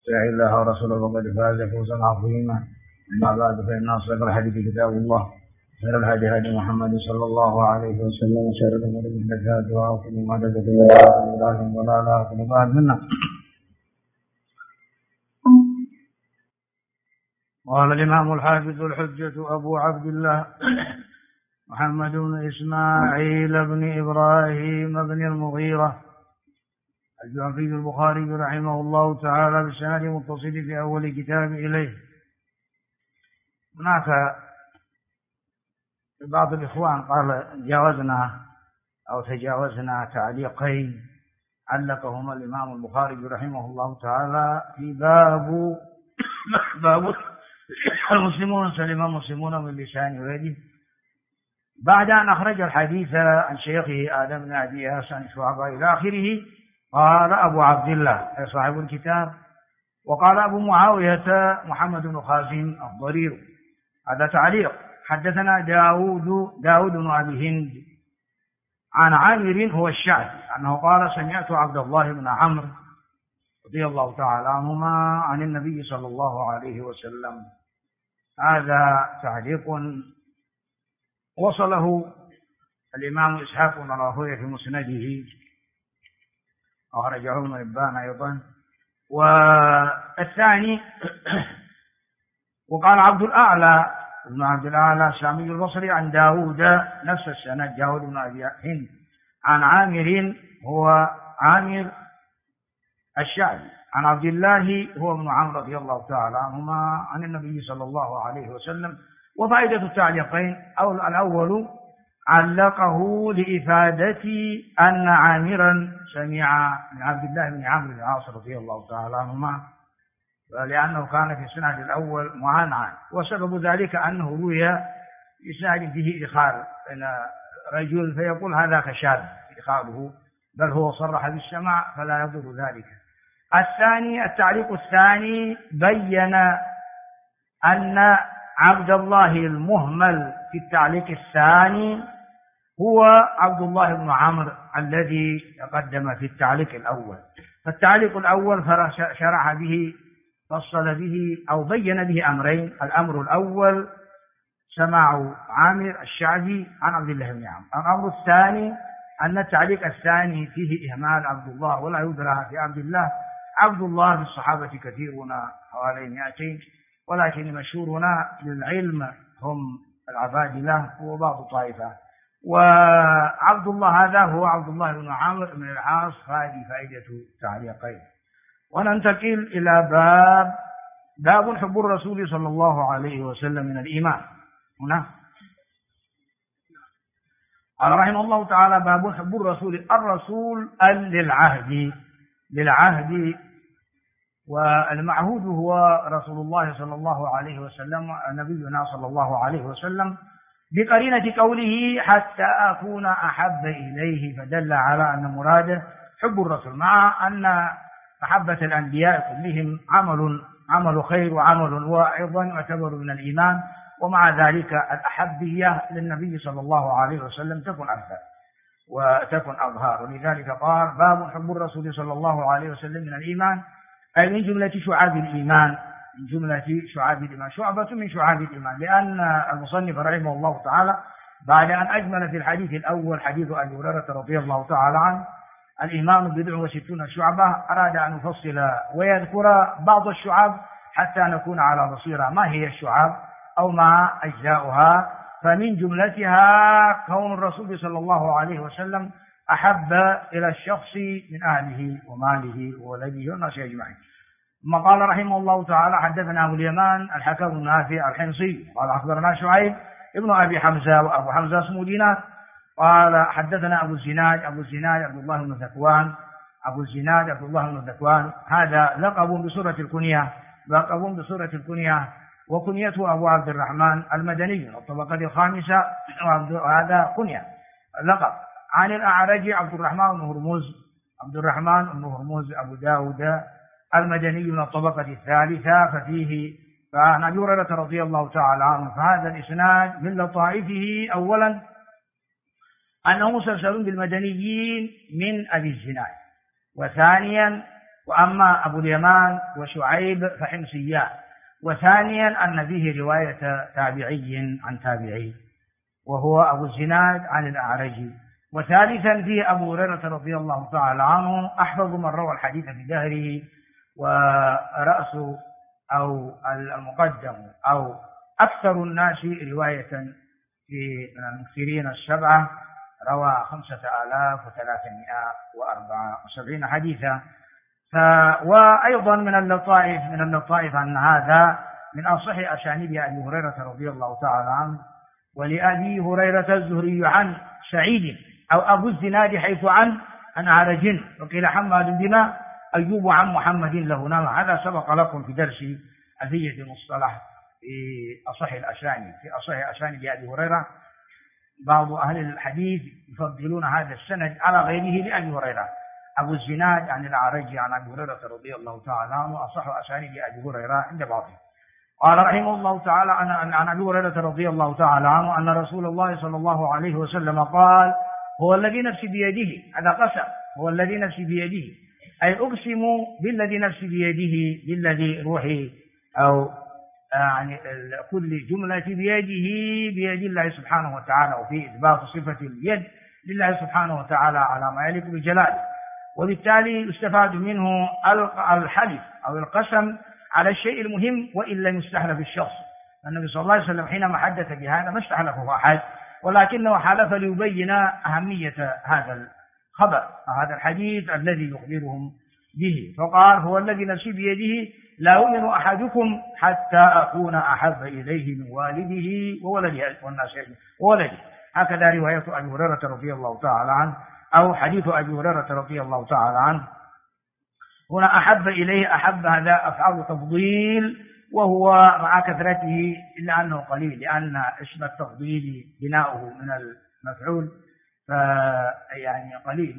يطع الله ورسوله فقد فاز فوزا عظيما. أما بعد فإن أصدق الحديث كتاب الله، خير الهدي هدي محمد صلى الله عليه وسلم، وشر الأمور محدثاتها وكل محدثة بدعة وكل ضلالة وكل ضلالة في النار. قال الإمام الحافظ الحجة أبو عبد الله محمد بن إسماعيل بن إبراهيم بن المغيرة الجعفي البخاري رحمه الله تعالى بالسند المتصل في أول كتاب إليه. هناك بعض الإخوان قال تجاوزنا تعليقين علقهما الإمام البخاري رحمه الله تعالى في باب المسلمون سلم المسلمون من لسان ويده، بعد أن أخرج الحديث عن شيخه آدم بن أبي إياس عن شعبة إلى آخره. قال أبو عبد الله صاحب الكتاب، وقال أبو معاوية محمد بن خازم الضرير. هذا تعليق. حدثنا داود بن أبي هند عن عامر هو الشعبي أنه قال سمعت عبد الله بن عمرو رضي الله تعالى عنهما عن النبي صلى الله عليه وسلم. هذا تعليق وصله الإمام إسحاق بن راهويه في مسنده، أخرجه ابن حبان أيضا. والثاني وقال عبد الأعلى ابن عبد الأعلى الشامي البصري عن داود نفس السند، داود بن أبي هند عن عامر هو عامر الشعبي عن عبد الله هو ابن عمرو رضي الله تعالى عنهما عن النبي صلى الله عليه وسلم. وفائدة التعليقين الأول علقه لإفادة أن عامرا سمع من عبد الله بن عمرو بن العاص رضي الله تعالى عنهما، لأنه كان في السند الأول معنعن، وسبب ذلك أنه روي بإسناد فيه إدخال بين رجل فيقول هذا كشاذ إدخاله، بل هو صرح بالسماع فلا يضر ذلك. التعليق الثاني بين أن عبد الله المهمل في التعليق الثاني هو عبد الله بن عمرو الذي تقدم في التعليق الأول. فالتعليق الأول شرح به فصل به أو بين به أمرين. الأمر الأول سماع عامر الشعبي عن عبد الله بن عمرو. الأمر الثاني أن التعليق الثاني فيه إهمال عبد الله ولا يدرى في عبد الله. عبد الله في الصحابة كثيرون حوالي 200، ولكن مشهورنا للعلم هم العبادلة وبعض طائفة. وعبد الله هذا هو عبد الله بن عمرو بن العاص. هذه فائدة تعليقين. وننتقل إلى باب حب الرسول صلى الله عليه وسلم من الإيمان. هنا قال رحمه الله تعالى باب حب الرسول للعهد، والمعهود هو رسول الله صلى الله عليه وسلم نبينا صلى الله عليه وسلم، بقرينة قوله حتى أكون أحب إليه، فدل على أن مراده حب الرسول، مع أن محبة الأنبياء كلهم عمل خير وعمل واعظ يعتبر من الإيمان، ومع ذلك الأحبية للنبي صلى الله عليه وسلم تكون أكثر وتكون أظهر. ولذلك قال باب حب الرسول صلى الله عليه وسلم من الإيمان، أي من جملة شعاب الإيمان، شعبة من شعاب الإيمان. لأن المصنف رحمه الله تعالى بعد أن أجمل في الحديث الأول حديث أبي هريرة رضي الله تعالى عنه الإيمان 69 شعبة، أراد أن يفصل ويذكر بعض الشعاب حتى نكون على بصيرة ما هي الشعاب أو ما أجزاؤها. فمن جملتها كون الرسول صلى الله عليه وسلم أحب إلى الشخص من أهله وماله وولده والناس أجمعين. ثم قال رحمه الله تعالى حدثنا أبو اليمان الحكم بن نافع الحمصي قال أخبرنا شعيب ابن أبي حمزة، وأبو حمزة اسمه دينار. قال حدثنا أبو الزناد عبد الله بن ذكوان، هذا لقب بصورة الكنية، وكنيته أبو عبد الرحمن المدني الطبقة الخامسة، وهذا كنية لقب. عن الأعرج عبد الرحمن بن هرمز أبو داود المدني من الطبقة الثالثة، فعن أبي هريرة رضي الله تعالى عنه. فهذا الإسناد من لطائفه أولا أنه مسلسل بالمدنيين من أبي الزناد، وثانيا وأما أبو اليمان وشعيب فحمصيان. وثانيا أن فيه رواية تابعي عن تابعي وهو أبو الزناد عن الأعرج. وثالثا فيه أبو هريرة رضي الله تعالى عنه أحفظ من روى الحديث في دهره، ورأس أو المقدم أو أكثر الناس رواية في المكثرين السبعة روى 5374 حديثا. وأيضا من اللطائف أن هذا من أصح أسانيد أبي هريرة رضي الله تعالى عنه. ولأبي هريرة الزهري عن سعيد أو أبو الزناد حيث عن أعرج، وقيل حماد بن أيوب عن محمد له نام. هذا سبق لكم في درس ألفية المصطلح في أصح أسانيد أبي هريرة. بعض أهل الحديث يفضلون هذا السند على غيره لأبي هريرة. أبو الزناد عن الأعرج عن أبي هريرة رضي الله تعالى عنه أصح أسانيد أبي هريرة عند بعضهم. قال رحمه الله تعالى عن أبي هريرة رضي الله تعالى عنه أن رسول الله صلى الله عليه وسلم قال: هو الذي نفسي بيده. هذا قسم، هو الذي نفسي بيده، أي أقسم بالذي نفسي بيده، بالذي روحي أو يعني كل جملة بيد الله سبحانه وتعالى، وفي إثبات صفة اليد لله سبحانه وتعالى على ما يليق بجلاله. وبالتالي يستفاد منه الحلف أو القسم على الشيء المهم وإن لم يستحلف الشخص. النبي صلى الله عليه وسلم حينما حدث بهذا ما استحلفه أحد، ولكنه حلف ليبين أهمية هذا الخبر، هذا الحديث الذي يخبرهم به. فقال: هو الذي نفسي بيده لا يؤمن أحدكم حتى أكون أحب إليه من والده وولده والناس وولده. هكذا رواية أبي هريرة رضي الله تعالى عنه أو حديث أبي هريرة رضي الله تعالى عنه. هنا أحب إليه، أحب هذا أفعال تفضيل، وهو مع كثرته إلا أنه قليل، لأن اسم التفضيل بناؤه من المفعول يعني قليل.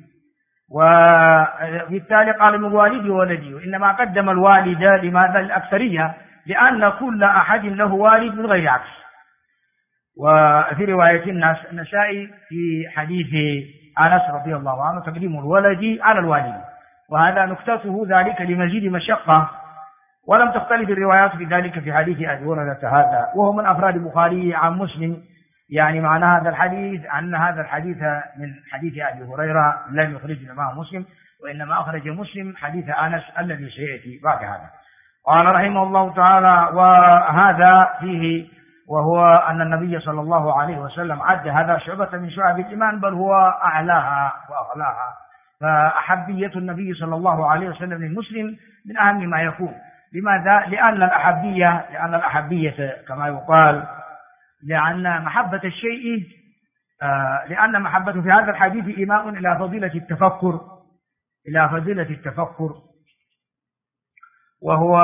وبالتالي قال من والدي وولدي، وإنما قدم الوالد لماذا؟ الأكثرية، لأن كل أحد له والد من غير عكس. وفي رواية النسائي في حديث أنس رضي الله عنه تقديم الولد على الوالد، وهذا نكتته ذلك لمزيد مشقة، ولم تختلف الروايات في ذلك في حديث أبي هريرة هذا، وهو من أفراد البخاري عن مسلم. يعني معنى هذا الحديث أن هذا الحديث من حديث أبي هريرة لم يخرج الإمام مسلم، وإنما أخرج مسلم حديث أنس الذي سيأتي بعد هذا. قال رحمه الله تعالى: وهذا فيه وهو أن النبي صلى الله عليه وسلم عد هذا شعبة من شعب الإيمان، بل هو أعلاها وأغلاها. فأحبية النبي صلى الله عليه وسلم للمسلم من أهم ما يكون. لماذا؟ لأن الأحبية كما يقال، لأن محبة الشيء لأن محبته في هذا الحديث إيماء إلى فضيلة التفكر، وهو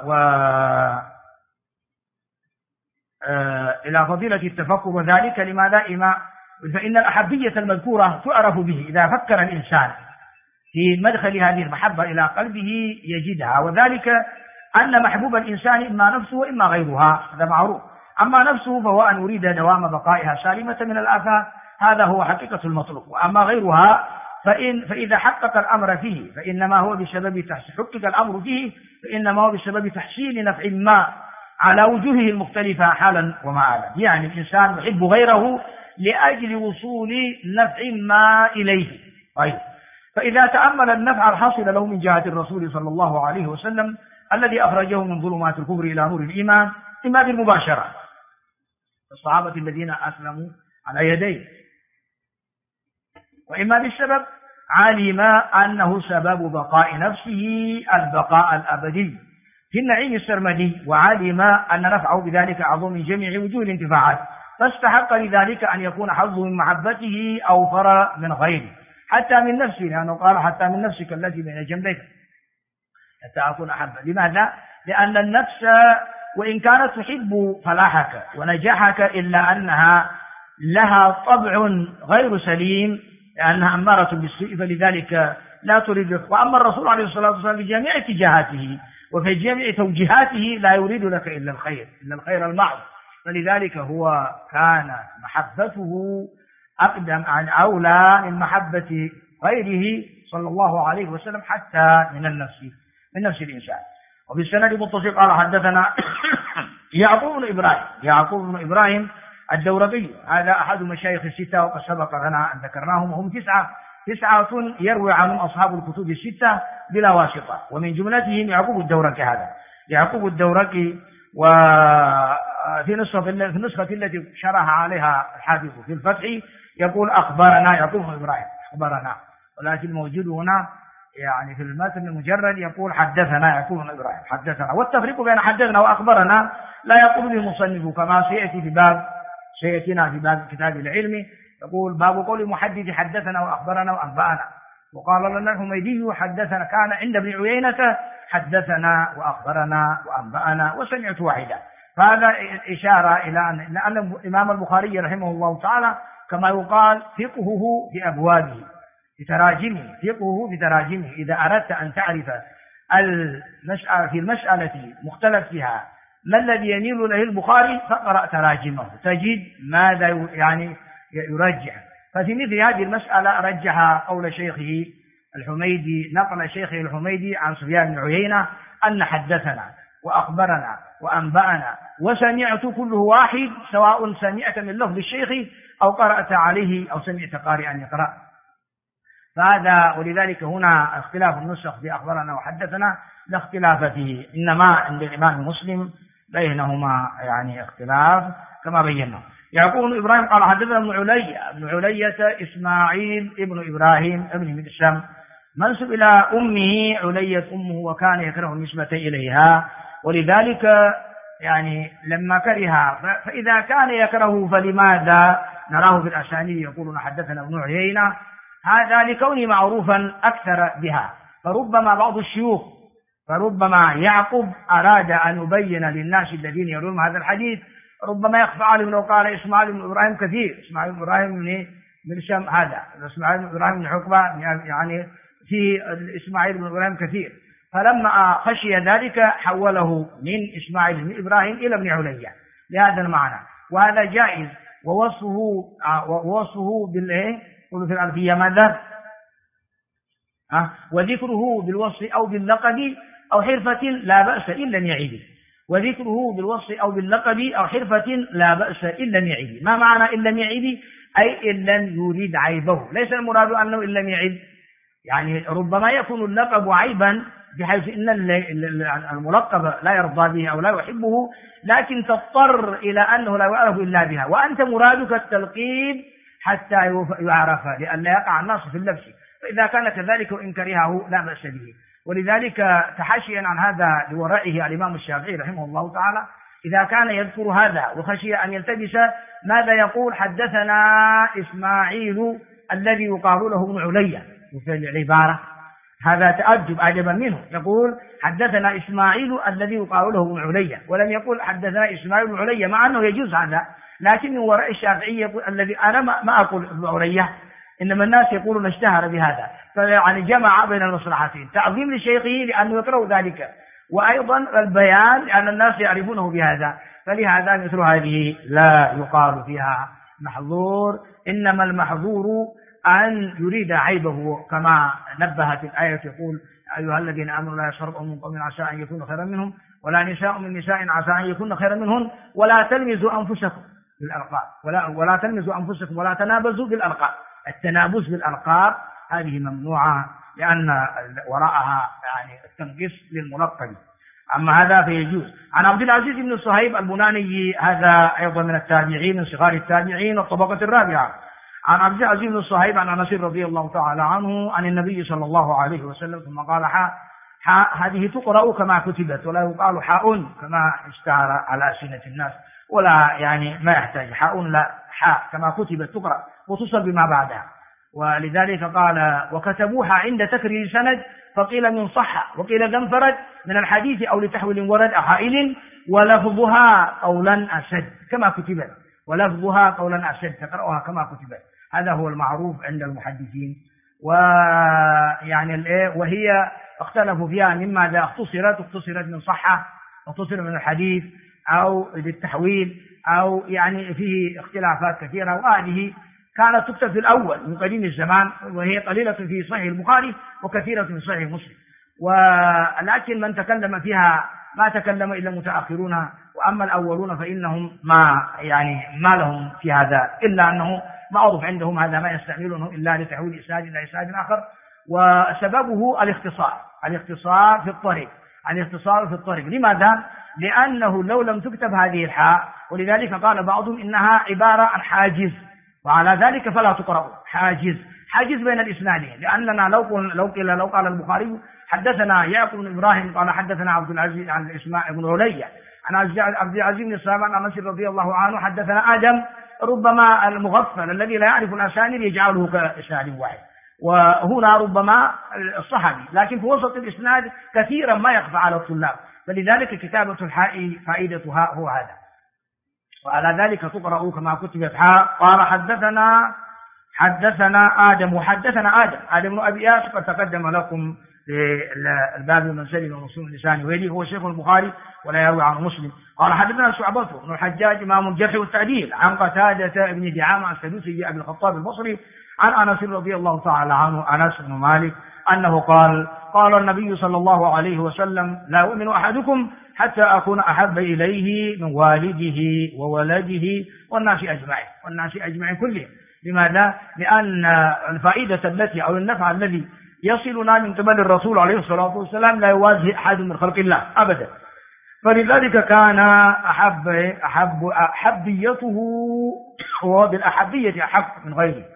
إلى فضيلة التفكر. وذلك لماذا؟ فإن الأحبية المذكورة تعرف به إذا فكر الإنسان في مدخل هذه المحبة إلى قلبه يجدها، وذلك أن محبوب الإنسان إما نفسه وإما غيرها، هذا معروف. أما نفسه فهو أن يريد دوام بقائها سالمة من الآفات، هذا هو حقيقة المطلوب. وأما غيرها فإذا حقق الأمر فيه فإنما هو بسبب حقق الأمر فيه فإنما هو بسبب تحصيل نفع ما على وجوهه المختلفة حالا ومآلا. يعني الإنسان يحب غيره لأجل وصول نفع ما إليه. طيب، فإذا تأمل النفع الحاصل له من جهة الرسول صلى الله عليه وسلم الذي أخرجه من ظلمات الكفر إلى نور الإيمان، إما بالمباشرة الصحابة الذين أسلموا على يديه، وإما بالسبب علم أنه سبب بقاء نفسه البقاء الأبدي في النعيم السرمدي، وعلم أن نفعه بذلك أعظم من جميع وجوه الانتفاعات، فاستحق لذلك أن يكون حظه من محبته أوفر من غيره، حتى من نفسه، لأنه قال: حتى من نفسك التي بين جنبيك حتى أكون أحبا. لماذا؟ لأن النفس وإن كانت تحب فلاحك ونجاحك إلا أنها لها طبع غير سليم، لأنها أمارة بالسوء، فلذلك لا تريد. وأما الرسول عليه الصلاة والسلام في جميع اتجاهاته وفي جميع توجيهاته لا يريد لك إلا الخير المحض، فلذلك هو كان محبته أقدم عن أولى من محبة غيره صلى الله عليه وسلم حتى من نفس الإنسان. وفي السند متصل قال حدثنا يعقوب بن إبراهيم الدورقي، هذا أحد مشايخ الستة وقد سبق لنا أن ذكرناهم، وهم تسعة يروي عنهم أصحاب الكتب الستة بلا واسطة، ومن جملتهم يعقوب الدورقي. هذا يعقوب الدورقي، وفي النسخة التي شرح عليها الحافظ في الفتح يقول أخبرنا يعقوب بن إبراهيم أخبرنا، ولكن موجود هنا يعني في المتن المجرد يقول حدثنا يعقوب بن إبراهيم حدثنا. والتفريق بين حدثنا وأخبرنا لا يقول به المصنف كما سيأتينا في باب كتاب العلم، يقول باب قول المحدث حدثنا وأخبرنا وأنبأنا. وقال لنا الحميدي حدثنا كان عند ابن عيينة حدثنا وأخبرنا وأنبأنا وسمعت واحدا. فهذا إشارة إلى أن الإمام البخاري رحمه الله تعالى كما يقال فقهه في أبوابه في تراجمه إذا أردت أن تعرف في المسألة مختلف فيها ما الذي يميل له البخاري فقرأ تراجمه تجد ماذا يعني يرجح. ففي مثل هذه المسألة رجح قول شيخه الحميدي، نقل شيخه الحميدي عن سفيان بن عيينة أن حدثنا وأخبرنا وأنبأنا وسمعت كله واحد، سواء سمعت من لفظ الشيخ أو قرأت عليه أو سمعت قارئا يقرأ. فهذا ولذلك هنا اختلاف النسخ في أخبرنا وحدثنا لا اختلاف فيه، إنما عند الإمام مسلم بينهما يعني اختلاف كما بينا. يعقوب بن إبراهيم قال حدثنا ابن علية إسماعيل ابن إبراهيم ابن مدشم منسب إلى أمه علية أمه، وكان يكره النسبة إليها، ولذلك يعني لما كره فإذا كان يكره فلماذا نراه في الأسانيد يقولون حدثنا ابن عيينة؟ هذا لكونه معروفا أكثر بها. فربما بعض الشيوخ يعقوب أراد أن يبين للناس الذين يرون هذا الحديث، ربما يخفى عليهم لو قال إسماعيل بن إبراهيم كثير، إسماعيل بن إبراهيم من شام، هذا إسماعيل بن إبراهيم بن حقبة يعني في إسماعيل بن إبراهيم كثير، فلما خشي ذلك حوله من إسماعيل بن إبراهيم إلى ابن علية لهذا المعنى، وهذا جائز. ووصفه بالإيه في الألفية ماذا؟ وذكره بالوصف أو باللقب أو حرفة لا بأس إلا يعيد. وذكره بالوصف أو باللقب أو حرفة لا بأس إلا يعيد. ما معنى إلا يعيد؟ أي إن لم يريد عيبه، ليس المراد أنه إن لم يعيد، يعني ربما يكون اللقب عيبا بحيث إن الملقب لا يرضى به أو لا يحبه، لكن تضطر إلى أنه لا يعرف إلا بها، وأنت مرادك التلقيب حتى يعرف لأن يقع الناس في اللبس، فإذا كان كذلك وإن كرهه لا بأس به. ولذلك تحاشيا عن هذا لورعه الإمام الشافعي رحمه الله تعالى إذا كان يذكر هذا وخشي أن يلتبس ماذا يقول؟ حدثنا إسماعيل الذي يقال له ابن علية، وفي العبارة هذا تأدب أعجبا منه، يقول حدثنا إسماعيل الذي يقال له ابن علية، ولم يقول حدثنا إسماعيل بن علية، مع أنه يجوز هذا، لكن من وراء الشافعي يقول الذي أنا ما أقول ابن علية، إنما الناس يقولون اشتهر بهذا، فيعني جمع بين المصلحتين، تعظيم لشيخه لأنه يكره ذلك، وأيضا البيان لأن الناس يعرفونه بهذا، فلهذا مثل هذه لا يقال فيها محظور، إنما المحظور أن يريد عيبه كما نبهت الآية تقول أيها الذين آمنوا لا يسخر قوم من قوم عسى أن يكونوا خيرا منهم ولا نساء من نساء عسى أن يكون خيرا منهن ولا تلمزوا أنفسكم بالألقاب ولا تلمزوا أنفسكم ولا تنابزوا بالألقاب. التنابز بالألقاب هذه ممنوعة لأن وراءها يعني التنقيص للملقب، أما هذا فيجوز. عن عبد العزيز بن صهيب البناني، هذا أيضا من التابعين من صغار التابعين والطبقة الرابعة، عن عبد العزيز بن صهيب عن أنس رضي الله تعالى عنه عن النبي صلى الله عليه وسلم ثم قال هذه تقرأ كما كتبت ولا يقال حاء كما اشتهر على ألسنة الناس، ولا يعني ما يحتاج حاء، لا حاء كما كتبت تقرأ وتصل بما بعدها. ولذلك قال وكتبوها عند تكرير سند فقيل من صح وقيل ذا انفرد من الحديث أو لتحويل ورد أو حائل ولفظها قولا أشد كما كتبت، ولفظها قولا أشد تقرأها كما كتبت، هذا هو المعروف عند المحدثين. ويعني وهي اختلفوا فيها مما إذا اختصرت من صحة اختصرت من الحديث أو للتحويل أو يعني فيه اختلافات كثيرة، وهذه كانت تكتب في الأول من قديم الزمان، وهي قليلة في صحيح البخاري وكثيرة في صحيح مسلم، ولكن من تكلم فيها ما تكلم إلا متأخرون، وأما الأولون فإنهم ما لهم في هذا، إلا أنه معروف عندهم هذا ما يستعملونه إلا لتحويل إسناد إلى إسناد آخر. وسببه الاختصار في الطريق. لماذا؟ لأنه لو لم تكتب هذه الحاء، ولذلك قال بعضهم إنها عبارة عن حاجز، وعلى ذلك فلا تقرأ. حاجز بين الإسنادين، لأننا لو قال البخاري حدثنا يعقوب بن إبراهيم قال حدثنا عبد العزيز عن إسماعيل بن عليا عن عبد العزيز بن الصامت عن أنس رضي الله عنه حدثنا آدم، ربما المغفل الذي لا يعرف الأسانيد يجعله كإسناد واحد، وهنا ربما الصحابي، لكن في وسط الإسناد كثيرا ما يخفى على الطلاب، فلذلك كتابة الحاء فائدتها هو هذا. وعلى ذلك تقرأ كما كتبت حاء. قال حدثنا آدم بن أبي إياس، قد تقدم لكم في الباب من سلم ومسلم اللسان ويلي، هو شيخ البخاري ولا يروي عن مسلم. قال حدثنا شعبة بن الحجاج إمام الجرح والتعديل عن قتادة بن دعامة السدوسي أبي الخطاب البصري عن أنس رضي الله تعالى عنه، أنس بن مالك، أنه قال النبي صلى الله عليه وسلم: لا يؤمن أحدكم حتى أكون أحب إليه من والده وولده والناس أجمعين كلهم. لماذا؟ لأن الفائدة التي أو النفع الذي يصلنا من قبل الرسول عليه الصلاة والسلام لا يوازي أحد من خلق الله أبدا، فلذلك كان أحبيته وبالأحبية أحق من غيره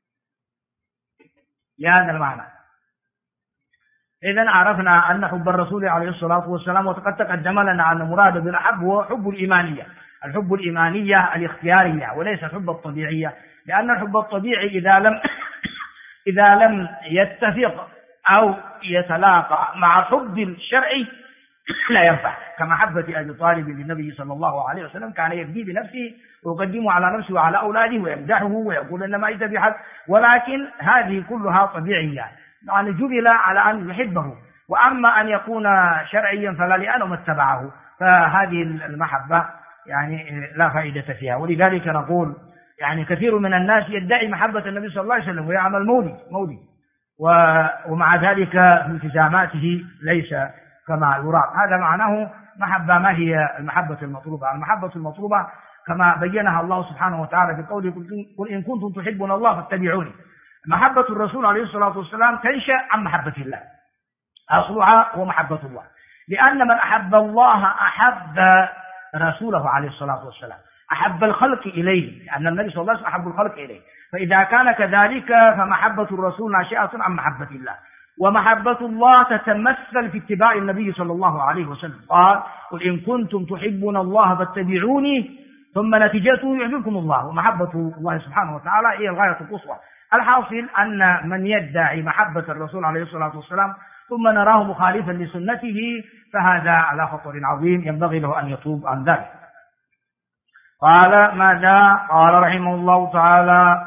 لهذا المعنى. إذن عرفنا أن حب الرسول عليه الصلاة والسلام، وقد تقدم لنا أن المراد بالأحب هو حب الإيمانية، الحب الإيمانية الاختيارية وليس الحب الطبيعية، لأن الحب الطبيعي إذا لم يتفق أو يتلاقى مع الحب الشرعي لا ينفع، كمحبة أبي طالب للنبي صلى الله عليه وسلم، كان يبدي بنفسه ويقدمه على نفسه وعلى أولاده ويمدحه ويقول إنما أنت بحق، ولكن هذه كلها طبيعية، يعني جبل على أن يحبه. وأما أن يكون شرعيا فلا، لأنه ما اتبعه، فهذه المحبة لا فائدة فيها. ولذلك نقول كثير من الناس يدعي محبة النبي صلى الله عليه وسلم ويعمل مولد ومع ذلك في التزاماته ليس كما يرام. هذا معناه محبة. ما هي المحبة المطلوبة؟ المحبة المطلوبة كما بينها الله سبحانه وتعالى في قوله: قل إن كنتم تحبون الله فاتبعوني. محبة الرسول عليه الصلاة والسلام تنشأ عن محبة الله، أصلها هو محبة الله، لأن من أحب الله أحب رسوله عليه الصلاة والسلام، أحب الخلق إليه، لأن النبي صلى الله عليه وسلم أحب الخلق إليه. فإذا كان كذلك فمحبة الرسول ناشئة عن محبة الله، ومحبة الله تتمثل في اتباع النبي صلى الله عليه وسلم. قال: قل إن كنتم تحبون الله فاتبعوني ثم نتيجته يحببكم الله. ومحبة الله سبحانه وتعالى هي الغاية القصوى. الحاصل أن من يدعي محبة الرسول عليه الصلاة والسلام ثم نراه مخالفا لسنته فهذا على خطر عظيم، ينبغي له أن يتوب عن ذلك. قال: ماذا؟ قال رحمه الله تعالى: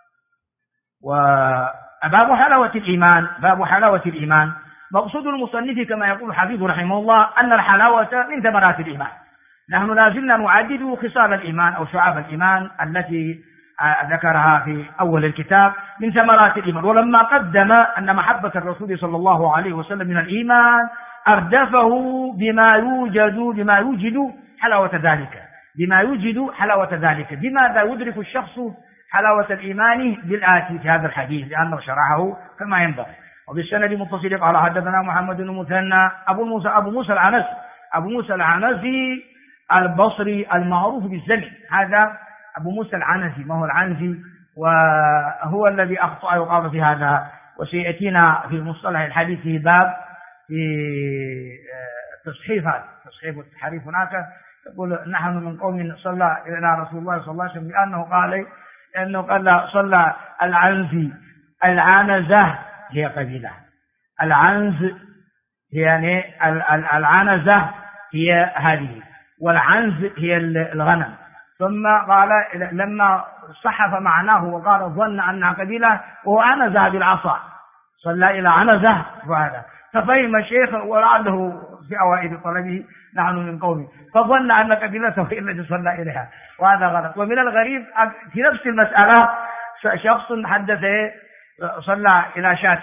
باب حلاوة الإيمان. مقصود المصنف كما يقول الحفيظ رحمه الله أن الحلاوة من ثمرات الإيمان. نحن لازلنا نعدد خصال الإيمان أو شعاب الإيمان التي ذكرها في أول الكتاب من ثمرات الإيمان، ولما قدم أن محبة الرسول صلى الله عليه وسلم من الإيمان أردفه بما يوجد حلاوة ذلك. بماذا يدرك الشخص حلاوة الإيمان؟ بالآتي في هذا الحديث، لأنه شرحه كما ينبغي. وبالسند متصل قال: حدثنا محمد بن مثنى أبو موسى العنزي البصري المعروف بالزمن. هذا أبو موسى العنزي، ما هو العنزي، وهو الذي أخطأ يقال في هذا، وسيأتينا في مصطلح الحديث في باب في تصحيف التحريف هناك، يقول: نحن من قوم صلى إلى رسول الله صلى الله عليه وسلم، لأنه قال صلى العنزي. العنزة هي قبيلة، العنز العنزة هي هذه، والعنز هي الغنم. ثم قال لما صحف معناه وقال ظن أنها قبيلة، وهو عنزة بالعصا، صلى إلى عنزة، وهذا ففهم الشيخ ولعله في أوائل طلبه نحن من قومه، فظن أن قبيلته هي التي صلى إليها، وهذا غلط. ومن الغريب في نفس المسألة شخص حدث صلى إلى شاة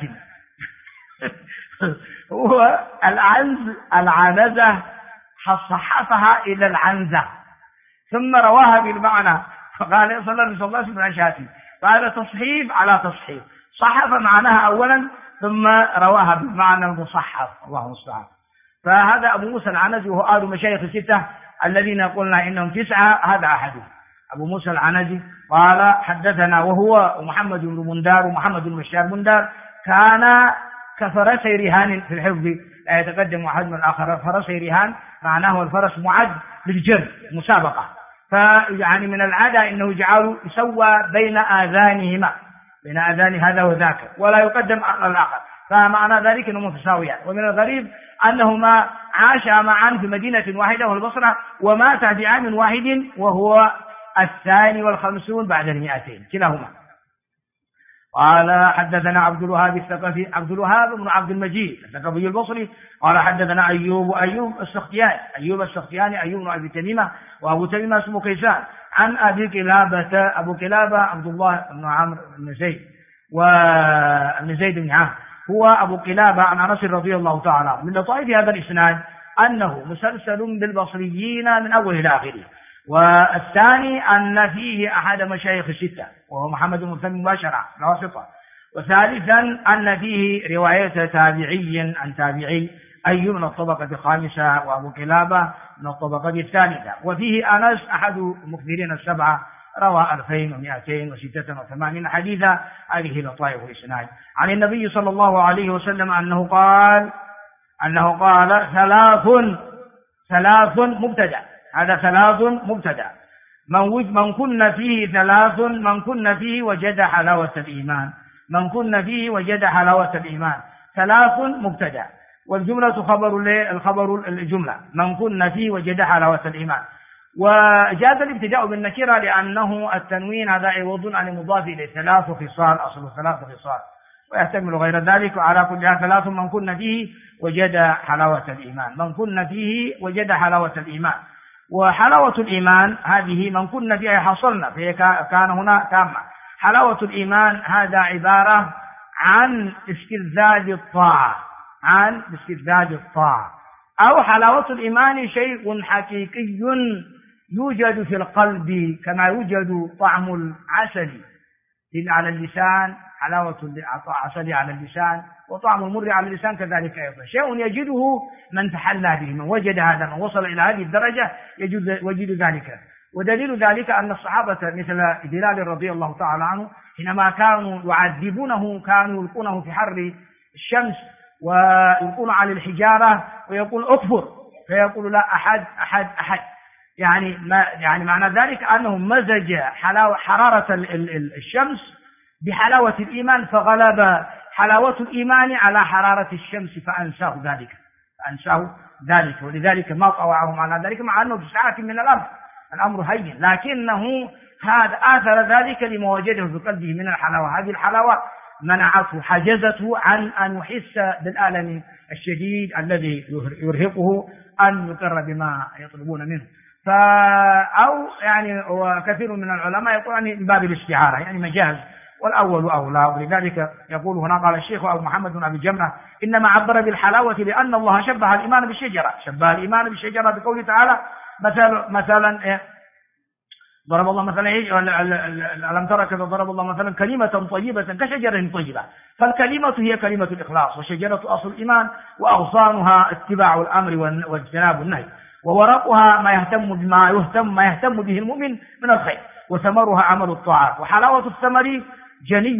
هو العنزة صحفها إلى العنزة ثم رواها بالمعنى، فقال صلى الله عليه وسلم إلى شاة، فهذا تصحيف على تصحيف، صحف معناها أولا ثم رواها بالمعنى المصحف، الله المستعان. فهذا أبو موسى العنزي وهو أحد مشايخ الستة الذين قلنا إنهم 9، هذا أحدهم أبو موسى العنزي. قال حدثنا وهو محمد بن بندار ومحمد بن بشار بندار كان كفرسي رهان في الحفظ، لا يتقدم أحد من الآخر. فرسي رهان معناه الفرس معد للجر مسابقة، فيعني من العادة أنه يجعل يسوى بين آذانهما، بين آذان هذا وذاك، ولا يقدم على الآخر، فمعنى ذلك أنه متساويان. ومن الغريب أنهما عاشا معا في مدينة واحدة والبصرة، وماتا بعام واحد وهو 52 بعد 200 كلاهما. قال حدثنا عبد الوهاب الثقفي، عبد الوهاب بن عبد المجيد الثقفي البصري. قال حدثنا أيوب السختياني أيوب بن أبي تميمة، وأبو تميمة اسمه كيسان، عن أبي كلابة، أبو كلابة عبد الله بن عمرو بن زيد وابن زيد بن عمرو، هو أبو كلابة عن أنس رضي الله تعالى. من لطائف هذا الإسناد أنه مسلسل بالبصريين من أوله إلى آخره. والثاني أن فيه أحد مشايخ الستة وهو محمد بن مسلم مباشرة لا واسطة. وثالثا أن فيه رواية تابعي عن تابعي، أي من الطبقة الخامسة وأبو كلابة من الطبقة الثالثة. وفيه أنس أحد المكثرين السبعة، روى 2286 حديثا. هذه لطائف الإسناد. عن النبي صلى الله عليه وسلم أنه قال ثلاث مبتدأ، هذا 3 مبتدأ، من كن فيه 3 من كن فيه وجد حلاوة الإيمان، من كن فيه وجد حلاوة الإيمان، 3 مبتدأ، والجملة خبر الجملة، من كن فيه وجد حلاوة الإيمان. وجاز الابتداء بالنكرة لأنه التنوين هذا عوض عن المضاف إليه، 3 خصال، أصل 3 خصال، ويحتمل غير ذلك. وعلى كل حال 3 من كن فيه وجد حلاوة الإيمان، من كن فيه وجد حلاوة الإيمان. وحلاوة الإيمان هذه من كنا فيها حصلنا، فهي كان هنا تامة. حلاوة الإيمان هذا عبارة عن استلذاذ الطاعة، أو حلاوة الإيمان شيء حقيقي يوجد في القلب كما يوجد طعم العسل على اللسان، حلاوة العسل على اللسان، وطعم المر على اللسان كذلك أيضا، شيء يجده من تحلى به، من وجد هذا، من وصل إلى هذه الدرجة يجد ذلك. ودليل ذلك أن الصحابة مثل بلال رضي الله تعالى عنه حينما كانوا يعذبونه كانوا يلقونه في حر الشمس ويلقون على الحجارة ويقول أكفر، فيقول لا أحد. يعني معنى ذلك أنه مزج حرارة الشمس بحلاوة الإيمان، فغلب حلاوة الإيمان على حرارة الشمس فأنساه ذلك، ولذلك ما طوعهم على ذلك، مع أنه بساعة من الأمر هين، لكنه هذا آثر ذلك لما وجده في قلبه من الحلاوة. هذه الحلاوة منعته، حجزته عن أن يحس بالألم الشديد الذي يرهقه أن يقر بما يطلبون منه. أو يعني وكثير من العلماء يقول من باب الاستعارة، يعني مجاز، والأول أولى. ولذلك يقول هنا قال الشيخ أبو محمد بن أبي جمرة إنما عبر بالحلاوة لأن الله شبه الإيمان بالشجرة، بقوله تعالى مثلا ضرب الله مثلا ألم ترى كذا ضرب الله مثلا كلمة طيبة كشجرة طيبة، فالكلمة هي كلمة الإخلاص، والشجرة أصل الإيمان، وأغصانها اتباع الأمر واجتناب النهي، وورقها ما يهتم به المؤمن من الخير، وثمرها عمل الطاعات، وحلاوة الثمر جني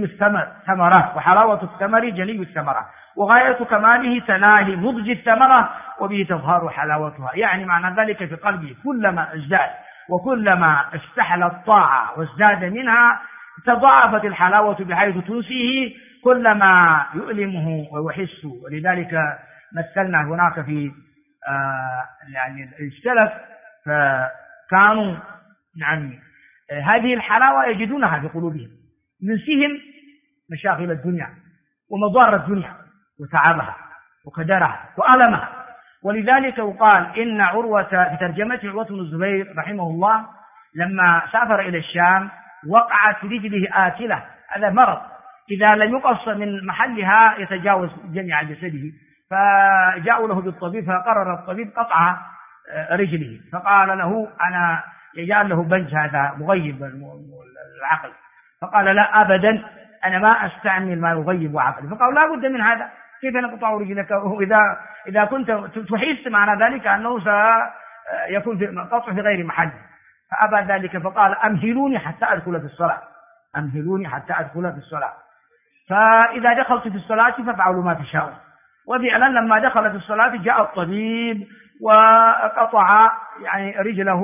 الثمرة، وغاية كماله تناهي نضج الثمرة وبه تظهر حلاوتها. يعني معنى ذلك في قلبه كلما ازداد وكلما استحل الطاعة وازداد منها تضاعفت الحلاوة بحيث تنسيه كلما يؤلمه ويحس. ولذلك مثلنا هناك في يعني السلف، فكانوا يعني هذه الحلاوة يجدونها في قلوبهم، ينسيهم مشاغل الدنيا ومضار الدنيا وتعبها وكدرها وألمها. ولذلك يقال إن عروة في ترجمة عروة بن الزبير رحمه الله لما سافر إلى الشام وقعت رجله آكلة، هذا مرض إذا لم يقص من محلها يتجاوز جميع جسده. فجاءوا له بالطبيب فقرر الطبيب قطع رجله، فقال له أنا يجعل له بنج، هذا مغيب العقل، فقال لا أبدا أنا ما أستعمل ما يغيب عقلي. فقال لا بد من هذا، كيف نقطع رجلك إذا كنت تحس معنى ذلك أنه سيكون في قطع في غير محل. فأبى ذلك فقال أمهلوني حتى أدخل في الصلاة، أمهلوني حتى أدخل في الصلاة، فإذا دخلت في الصلاة فافعلوا ما تشاءون. وفعلا لما دخل في الصلاة جاء الطبيب وقطع يعني رجله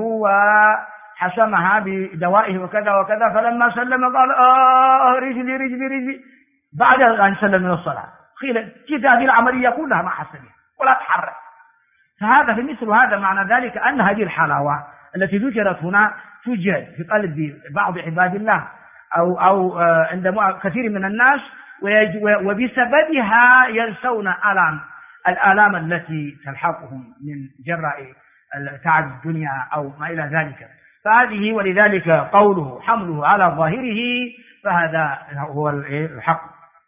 وحسمها بدوائه وكذا وكذا، فلما سلم قال رجلي رجلي رجلي، بعد أن سلم من الصلاة قيل كيف هذه العملية كلها ما حس بها ولا تحرك. فهذا في مثل هذا معنى ذلك أن هذه الحلاوة التي ذكرت هنا توجد في قلب بعض عباد الله أو عند كثير من الناس، وبسببها ينسون الآلام التي تلحقهم من جراء تعب الدنيا أو ما إلى ذلك. فهذه ولذلك قوله حمله على ظاهره فهذا هو الحق.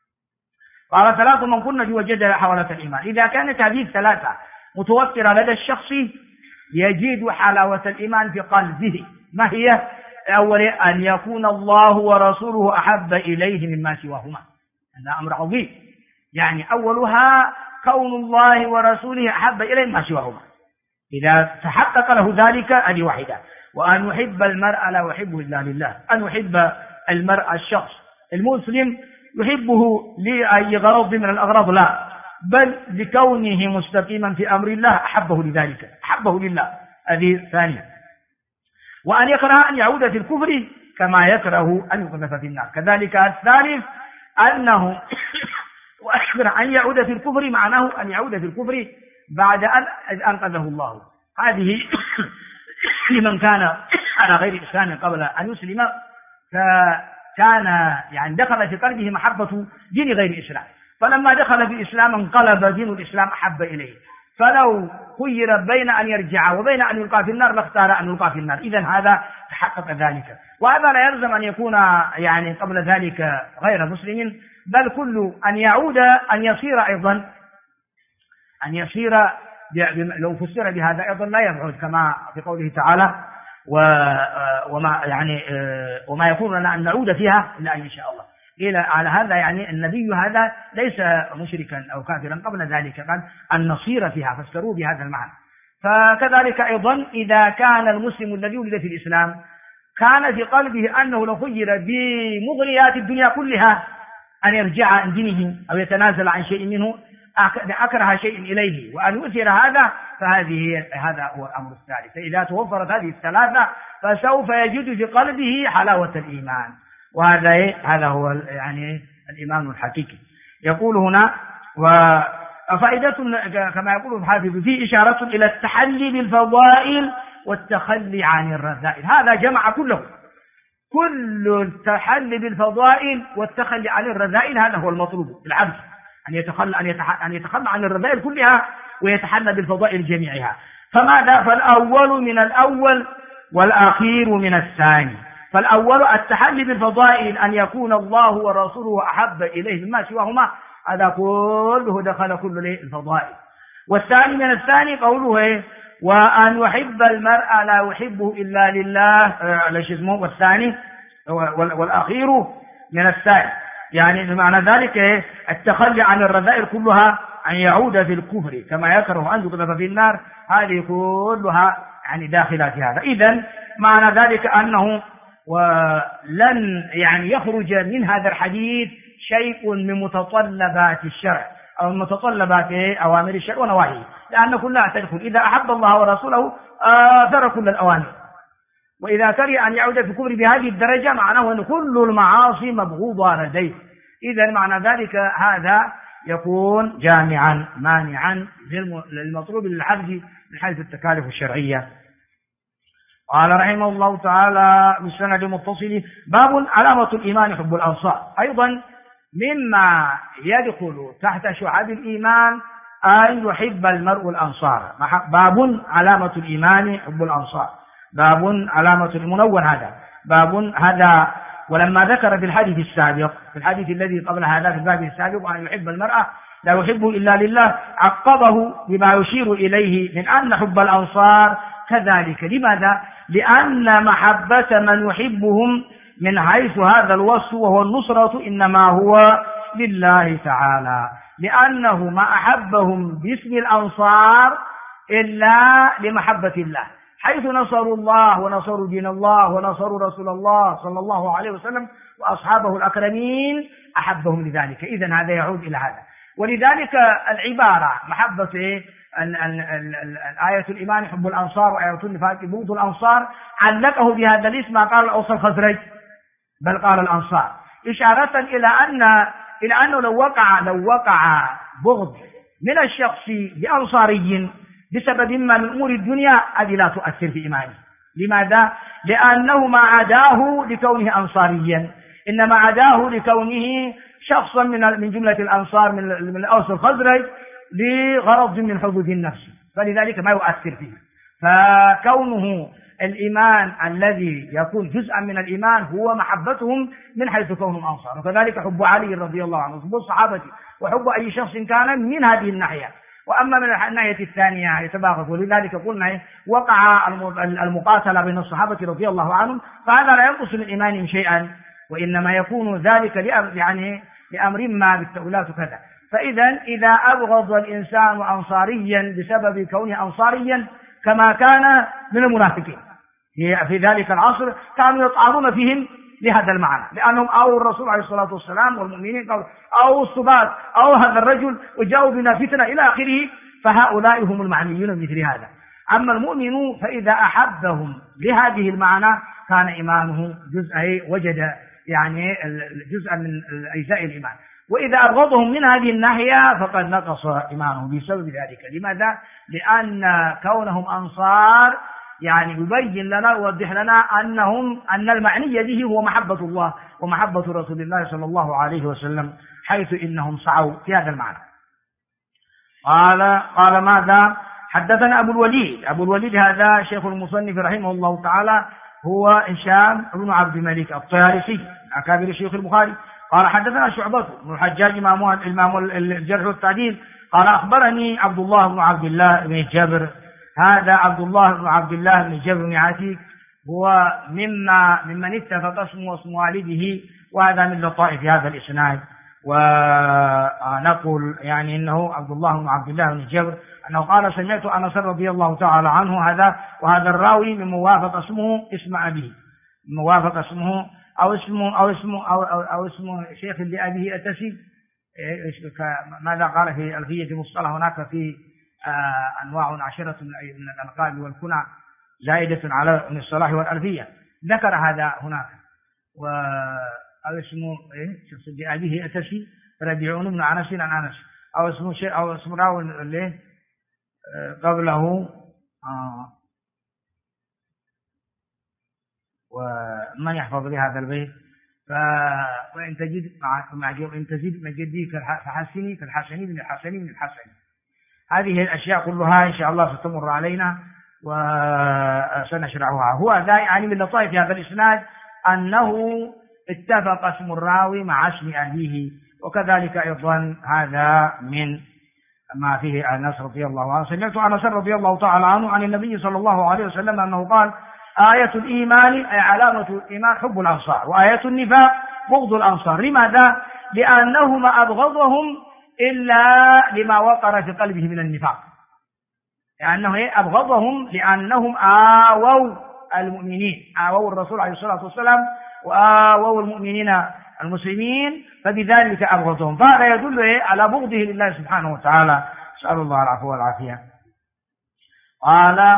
قال 3 من كن في وجد حلاوة الإيمان. إذا كانت هذه الثلاثة متوفرة لدى الشخص يجد حلاوة الإيمان في قلبه. ما هي؟ أول أن يكون الله ورسوله أحب إليه مما سواهما، هذا أمر عظيم. يعني أولها كون الله ورسوله أحب إليه مما سواهما، إذا تحقق له ذلك هذه واحدة. وأن يحب المرء لا يحبه إلا لله، أن يحب المرء الشخص المسلم يحبه لأي غرض من الأغراض لا، بل لكونه مستقيما في أمر الله أحبه لذلك، أحبه لله، هذه ثانية. وأن يكره أن يعود في الكفر كما يكره أن يقذف في النار. كذلك الثالث أنه ويكره أن يعود في الكفر، معناه أن يعود في الكفر بعد أن أنقذه الله. هذه لمن كان على غير إسلام قبل أن يسلم، فكان يعني دخل في قلبه محبة دين غير الإسلام، فلما دخل في الإسلام انقلب دين الإسلام أحب إليه. فلو خير بين أن يرجع وبين أن يلقى في النار لاختار أن يلقى في النار. إذن هذا تحقق ذلك. وهذا لا يلزم أن يكون يعني قبل ذلك غير مسلم، بل كل أن يعود أن يصير أيضا، أن يصير لو فسر بهذا أيضا لا يبعد، كما في قوله تعالى وما يكون لنا أن نعود فيها إلا أن شاء الله. إلى على هذا يعني النبي هذا ليس مشركا أو كافرا قبل ذلك، قال أن نصير فيها، فسروا بهذا المعنى. فكذلك أيضا إذا كان المسلم الذي ولد في الإسلام كان في قلبه أنه لو خير بمغريات الدنيا كلها أن يرجع عن دينه أو يتنازل عن شيء منه أكره شيء إليه وأن يؤثر هذا، هذا هو الأمر الثالث. فإذا توفرت هذه الثلاثة فسوف يجد في قلبه حلاوة الإيمان، وهذا هو يعني الإيمان الحقيقي. يقول هنا وفائدة كما يقول الحافظ فيه إشارة إلى التحلي بالفضائل والتخلي عن الرذائل. هذا جمع كله، كل التحلي بالفضائل والتخلي عن الرذائل، هذا هو المطلوب بالعبد، أن يتخلى عن الرذائل كلها ويتحلى بالفضائل جميعها. فماذا؟ فالأول من الأول والأخير من الثاني. فالأول التحلي بالفضائل أن يكون الله ورسوله أحب إليه مما سواهما، هذا كله دخل كل الفضائل. والثاني من الثاني قوله وأن يحب المرء لا يحبه إلا لله، والثاني والأخير من الثاني، يعني معنى ذلك التخلي عن الرذائل كلها، أن يعود في الكفر كما يكره أن يقذف في النار، هذه كلها يعني داخلة في هذا. إذن معنى ذلك أنه ولن يعني يخرج من هذا الحديث شيء من متطلبات الشرع أو متطلبات أوامر الشرع ونواهيه، لأن كلها تدخل. إذا أحب الله ورسوله آثر كل الأوامر، وإذا كره أن يعود في الكفر بهذه الدرجة معناه أن كل المعاصي مبغوضة لديه. إذن معنى ذلك هذا يكون جامعا مانعا للمطلوب للعبد من حيث التكاليف الشرعية. قال رحمه الله تعالى بالسند المتصل باب علامة الإيمان حب الأنصار. أيضا مما يدخل تحت شعب الإيمان أن يحب المرء الأنصار. باب علامة الإيمان حب الأنصار، باب علامة المنون، هذا باب هذا ولما ذكر في الحديث السابق، في الحديث الذي قبل هذا في الباب السابق، أن يحب المرأة لا يحبه إلا لله، عقبه بما يشير إليه من أن حب الأنصار كذلك. لماذا؟ لأن محبة من يحبهم من حيث هذا الوصف وهو النصرة إنما هو لله تعالى، لأنه ما أحبهم باسم الأنصار إلا لمحبة الله، حيث نصروا الله ونصروا دين الله ونصروا رسول الله صلى الله عليه وسلم وأصحابه الأكرمين أحبهم لذلك. إذن هذا يعود إلى هذا. ولذلك العبارة محبة آية الإيمان حب الأنصار وآية النفاق بغض الأنصار علقه بهذا الاسم، ما قال الأوس الخزرج بل قال الأنصار، إشارة إلى أنه لو وقع بغض من الشخص بأنصاري بسبب ما من أمور الدنيا هذه لا تؤثر في إيمانه. لماذا؟ لأنه ما عداه لكونه أنصاريا، إنما عداه لكونه شخصا من جملة الأنصار من الأوس الخزرج لغرض من حظوظ النفس، فلذلك ما يؤثر فيه. فكونه الإيمان الذي يكون جزءا من الإيمان هو محبتهم من حيث كونهم أنصار، وكذلك حب علي رضي الله عنه وحب الصحابة وحب أي شخص كان من هذه الناحية. وأما من الناحية الثانية يتباغض، ولذلك قلنا وقع المقاتلة بين الصحابة رضي الله عنهم، فهذا لا ينقص من إيمانهم شيئا، وإنما يكون ذلك لأمر ما بالتأويلات كذا. فإذا إذا أبغض الإنسان أنصاريا بسبب كونه أنصاريا كما كان من المنافقين في ذلك العصر، كانوا يطعنون فيهم لهذا المعنى، لأنهم أو الرسول عليه الصلاة والسلام والمؤمنين أو الصبات أو هذا الرجل وجاءوا بنا فتنة إلى آخره، فهؤلاء هم المعنيون بمثل هذا. أما المؤمن فإذا أحبهم لهذه المعنى كان إيمانه وجد جزءا من أجزاء الإيمان، وإذا أبغضهم من هذه الناحية فقد نقص إيمانه بسبب ذلك. لماذا؟ لأن كونهم أنصار يبين لنا ويوضح لنا أن المعني به هو محبة الله ومحبة رسول الله صلى الله عليه وسلم، حيث إنهم سعوا في هذا المعنى. قال ماذا؟ حدثنا أبو الوليد هذا شيخ المصنف رحمه الله تعالى هو هشام بن عبد الملك الطيالسي أكابر شيوخ البخاري. قال حدثنا شعبة بن الحجاج إمام الجرح والتعديل قال أخبرني عبد الله بن عبد الله بن جابر. هذا عبد الله بن عبد الله بن جابر بن عتيق هو ممن اتفق اسمه واسم والده، وهذا من لطائف هذا الإسناد. ونقول انه عبد الله بن عبد الله بن جابر انه قال سمعت انس رضي الله تعالى عنه هذا، وهذا الراوي من موافق اسمه اسم ابيه، موافق اسمه او اسمه شيخ لابيه التسي. ماذا قال في ألفية المصطلح؟ هناك في انواع عشرة من الالقاب والكنى زائدة على من الصلاح والألفية، ذكر هذا هناك. أو اسمه شخص لأبيه أتسي ربيعون بن أنس عن أنس، أو اسمه شيء، أو اسم راوي اللي قبله ومن يحفظ لي هذا البيت. وإن تجد إن تزيد من جديك فحسني كالحسني من الحسني من الحسني. هذه الأشياء كلها إن شاء الله ستمر علينا وسنشرعها. هو ذا من لطائف هذا الإسناد أنه اتفق اسم الراوي مع اسم أبيه، وكذلك أيضا هذا من ما فيه أنس رضي الله عنه. سمعت أنس رضي الله تعالى عنه عن النبي صلى الله عليه وسلم أنه قال: آية الإيمان أي علامة الإيمان حب الأنصار، وآية النفاق بغض الأنصار. لماذا؟ لأنه ما أبغضهم إلا لما وقر في قلبه من النفاق، لأنه أبغضهم لأنهم آووا المؤمنين، آووا الرسول عليه الصلاة والسلام وآووا المؤمنين المسلمين، فبذلك أبغضهم. فهذا يدل على بغضه لله سبحانه وتعالى، نسأل الله العفو والعافية. قال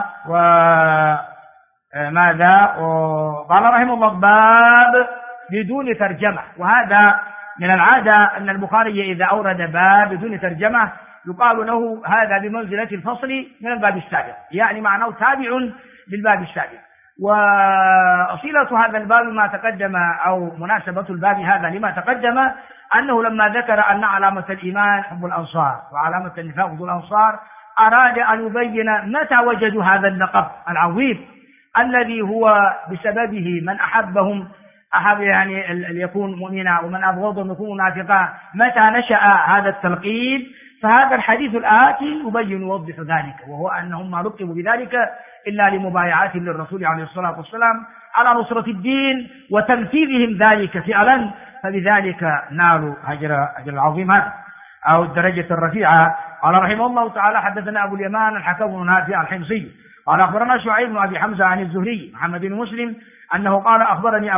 ماذا؟ قال رحمه الله: باب بدون ترجمة. وهذا من العادة أن البخاري إذا أورد باب بدون ترجمة يقال له هذا بمنزلة الفصل من الباب السابق، معناه تابع للباب السابق. وصلة هذا الباب ما تقدم، أو مناسبة الباب هذا لما تقدم، أنه لما ذكر أن علامة الإيمان حب الأنصار وعلامة النفاق حب الأنصار، أراد أن يبين متى وجدوا هذا اللقب العظيم الذي هو بسببه من أحبهم أحب يعني يكون مؤمنا ومن أبغضهم يكون منافقا. متى نشأ هذا التلقيب؟ فهذا الحديث الآتي يبين ويوضح ذلك، وهو أنهم ما لقبوا بذلك إلا لمبايعتهم للرسول عليه الصلاة والسلام على نصرة الدين وتنفيذهم ذلك فعلا، فبذلك نالوا أجر العظيم هذا أو الدرجة الرفيعة. قال رحمه الله تعالى: حدثنا أبو اليمان الحكم بن نافع الحمصي قال أخبرنا شعيب بن أبي حمزة عن الزهري محمد بن مسلم أنه قال: أخبرني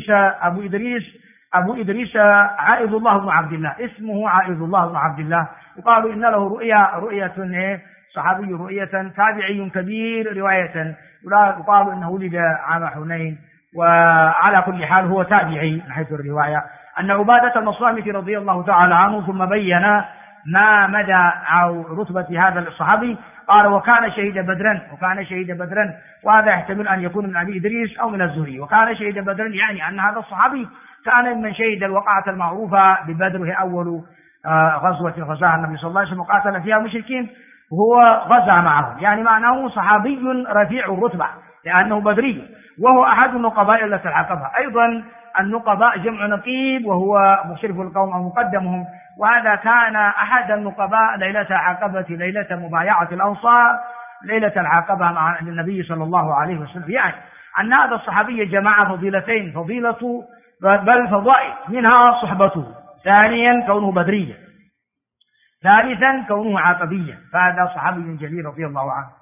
أبو إدريس عائذ الله بن عبد الله، اسمه عائذ الله بن عبد الله، وقالوا إن له رؤية صحابي رؤية، تابعي كبير رواية، وقالوا إنه ولد عام حنين، وعلى كل حال هو تابعي من حيث الرواية. أن عبادة بن الصامت رضي الله تعالى عنه ثم بين ما مدى أو رتبة هذا الصحابي، قال: وكان شهيد بدرا، وهذا يحتمل أن يكون من أبي إدريس أو من الزهري. وكان شهيد بدرا يعني أن هذا الصحابي كان ممن شهد الوقعة المعروفة ببدر، هي أول غزوة غزاها النبي صلى الله عليه وسلم وقاتل فيها المشركين، وهو غزا معهم، يعني معناه صحابي رفيع الرتبة لأنه بدري، وهو أحد النقباء التي العقبها. أيضا النقباء جمع نقيب، وهو مشرف القوم أو مقدمهم، وهذا كان أحد النقباء ليلة عقبة، ليلة مبايعة الأنصار، ليلة العقبة مع النبي صلى الله عليه وسلم. يعني أن هذا الصحابي جمع فضيلتين، فضيلة بل فضائل، منها صحبته، ثانيا كونه بدريا، ثالثا كونه عقبيا، فهذا صحابي جليل رضي الله عنه.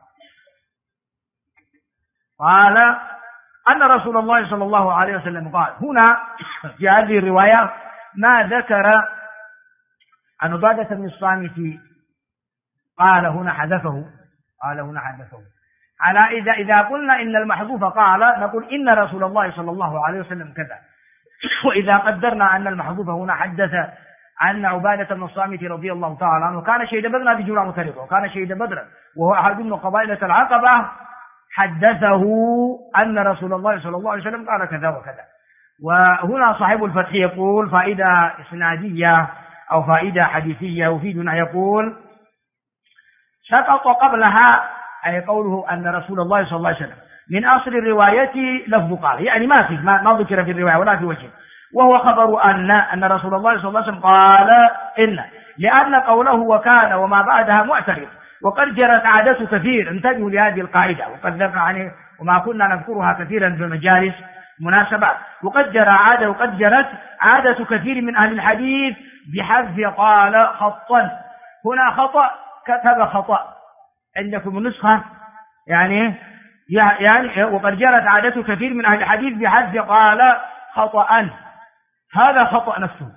قال أن رسول الله صلى الله عليه وسلم قال، هنا في هذه الرواية ما ذكر عن عبادة بن الصامت، قال هنا حذفه، على إذا قلنا إن المحذوف قال نقول إن رسول الله صلى الله عليه وسلم كذا، وإذا قدرنا أن المحذوف هنا حدث أن عبادة بن الصامت رضي الله تعالى عنه كان شهيد بدرا بجملة مترقة، وكان شهيد بدرا وهو أحد من قبائل العقبة، حدثه أن رسول الله صلى الله عليه وسلم قال كذا وكذا. وهنا صاحب الفتح يقول فائدة إسنادية أو فائدة حديثية يفيدنا، يقول: سقط قبلها، أي قوله أن رسول الله صلى الله عليه وسلم، من أصل الرواية لفظ قال، يعني ما ذكر في الرواية ولا في وجه، وهو خبر أن رسول الله صلى الله عليه وسلم قال إن، لأن قوله وكان وما بعدها معترض، وقد جرت عادة كثير، انتبهوا لهذه القاعدة، وقد ذكر عنه وما كنا نذكرها كثيرا في مجالس مناسبات، وقد جرت عادة كثير من أهل الحديث بحذف قال خطا. هنا خطأ، كتب خطأ عندكم النسخة، يعني وقد جرت عادة كثير من أهل الحديث بحذف قال خطأ، هذا خطأ نفسه،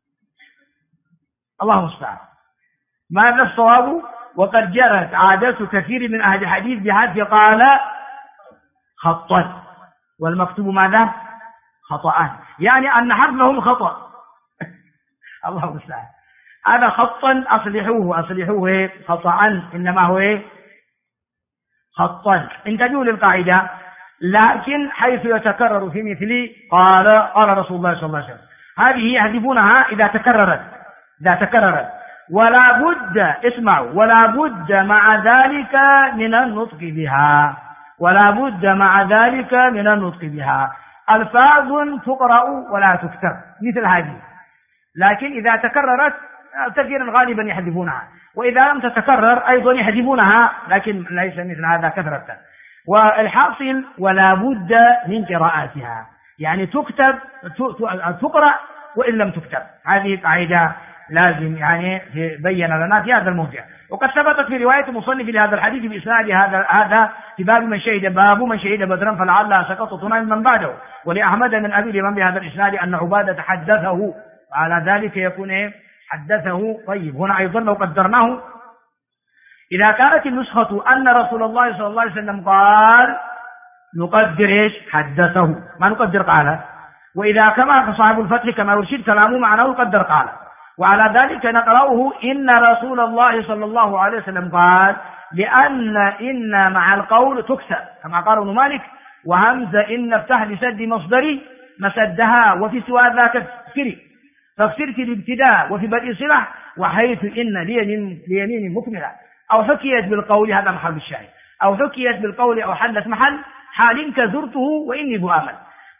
الله المستعان. ماذا الصواب؟ وقد جرت عادة كثير من أهل الحديث بحذف قال خطا، والمكتوب ماذا؟ خطأ، يعني أن حذفهم خطأ الله المستعان. هذا خطا أصلحوه خطأ، إنما هو خطا. انتبهوا للقاعدة، لكن حيث يتكرر في مثل قال رسول الله صلى الله عليه وسلم، هذه يحذفونها إذا تكررت، ولا بد مع ذلك من النطق بها، ألفاظ تقرأ ولا تكتب مثل هذه، لكن إذا تكررت كثيرا غالبا يحذفونها، وإذا لم تتكرر أيضا يحذفونها، لكن ليس مثل هذا كثرة. والحاصل ولا بد من قراءتها، يعني تقرأ وإن لم تكتب. هذه قاعدة لازم يعني بين لنا في هذا الموضع. وقد ثبتت في رواية مصنف لهذا الحديث بإسناد هذا في باب من شهد بدرا فلعل سقط من بعده، ولأحمد من أبي الإمام بهذا الإسناد أن عبادة حدثه، على ذلك يكون حدثه. طيب هنا أيضا لو قدرناه، إذا كانت النسخة أن رسول الله صلى الله عليه وسلم قال، نقدر حدثه، ما نقدر قال. وإذا كما صاحب الفتح كما يرشد كلامه معناه نقدر قال، وعلى ذلك نقرأه إن رسول الله صلى الله عليه وسلم قال، لأن إن مع القول تكسر كما قال ابن مالك، وهمزة إن افتح لسد مصدري مسدها، وفي سوى ذاك فاكسر في الابتداء وفي بدء صلة، وحيث إن ليمين مكملة، أو حكيت بالقول، هذا محل الشاهد، أو حكيت بالقول أو حلت محل حال كزرته وإني ذو أمل.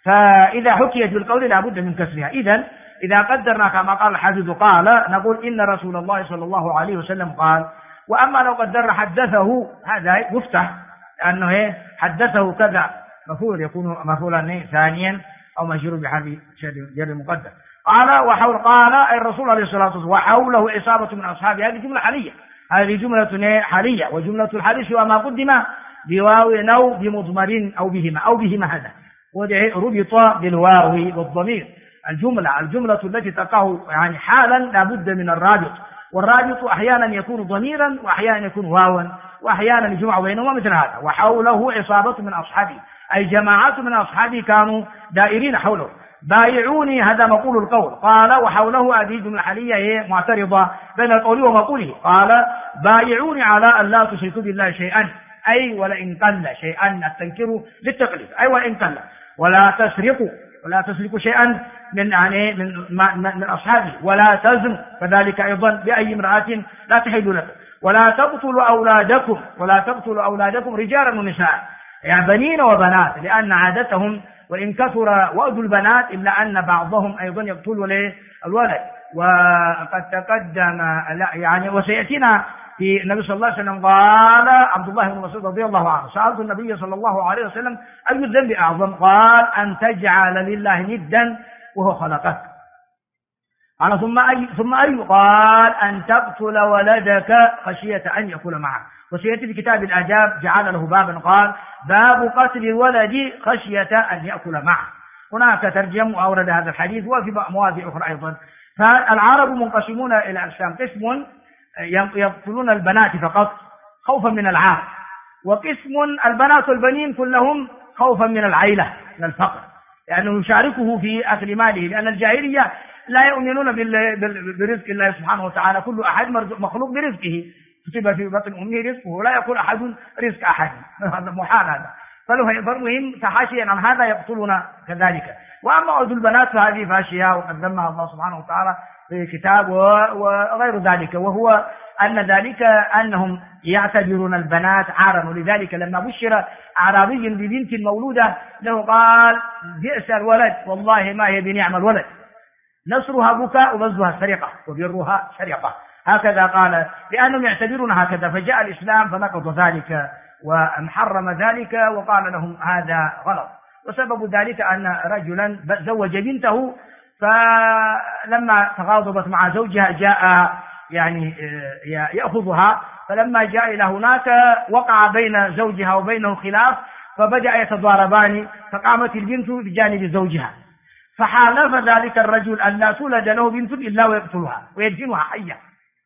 فإذا حكيت بالقول لا بد من كسرها. إذا قدرنا كما قال الحافظ قال نقول إن رسول الله صلى الله عليه وسلم قال. وأما لو قدرنا حدثه هذا يفتح، لأنه حدثه كذا مفعول يكون مفعولا ثانيا أو مجرور بحرف جر مقدر. قال أي الرسول عليه الصلاة والسلام وحوله عصابة من أصحابه. هذه جملة حالية، هذه جملة حالية، وجملة الحديث وما قدم بواو أو بمضمر أو بهما هذا ربط بالواو والضمير. الجملة التي تقع يعني حالا لا بد من الرابط، والرابط أحيانا يكون ضميرا وأحيانا يكون واوا وأحيانا يجمع بينهما مثل هذا. وحوله عصابة من أصحابه أي جماعات من أصحابه كانوا دائرين حوله. بايعوني هذا مقول القول. قال وحوله هذه جملة حالية هي معترضة بين القول ومقوله. قال بايعوني على أن لا تشركوا بالله شيئا أي ولئن قل شيئا التنكير للتقليد أي وإن قل. ولا تسرقوا شيئا من أصحابه. ولا تزن كذلك أيضا بأي امرأة لا تحل لك. ولا تقتلوا أولادكم رجالا ونساء يعني بنين وبنات، لأن عادتهم وإن كثر وأد البنات إلا أن بعضهم أيضا يقتل الولد. وقد تقدم يعني وسيأتينا في النبي صلى الله عليه وسلم قال عبد الله بن مسعود رضي الله عنه سألت النبي صلى الله عليه وسلم أي الذنب أعظم؟ قال أن تجعل لله ندا وهو خلقك. قال ثم أي؟ قال أن تقتل ولدك خشية أن يأكل معك. وسيأتي في كتاب الآداب جعل له بابا قال باب قتل الولد خشية أن يأكل معه. هناك ترجم وأورد هذا الحديث وفي مواضع أخرى أيضا. فالعرب منقسمون إلى أقسام، قسم يقتلون البنات فقط خوفا من العار، وقسم البنات والبنين كلهم خوفا من العيلة من الفقر، لأنه يشاركه في أكل ماله، لأن الجاهلية لا يؤمنون برزق الله سبحانه وتعالى. كل أحد مخلوق برزقه، كتب في بطن أمه رزقه ولا يقول أحد رزق أحد، هذا محال هذا. فالمهم تحاشيا عن هذا يقتلون كذلك. وأما عود البنات فهذه فاشية وقد ذمها الله سبحانه وتعالى في كتاب وغير ذلك، وهو أن ذلك أنهم يعتبرون البنات عارا. ولذلك لما بشر أعرابي ببنت مولودة له قال بئس الولد والله ما هي بنعم الولد، نصرها بكاء وبزها سرقة وبرها سرقة، هكذا قال، لأنهم يعتبرون هكذا. فجاء الإسلام فنقض ذلك وحرم ذلك وقال لهم هذا غلط. وسبب ذلك أن رجلا زوج بنته، فلما تغاضبت مع زوجها جاء يعني يأخذها، فلما جاء إلى هناك وقع بين زوجها وبينه خلاف، فبدأ يتضاربان، فقامت البنت بجانب زوجها، فحالف ذلك الرجل أن لا تولد له بنت إلا ويقتلها ويدفنها حية.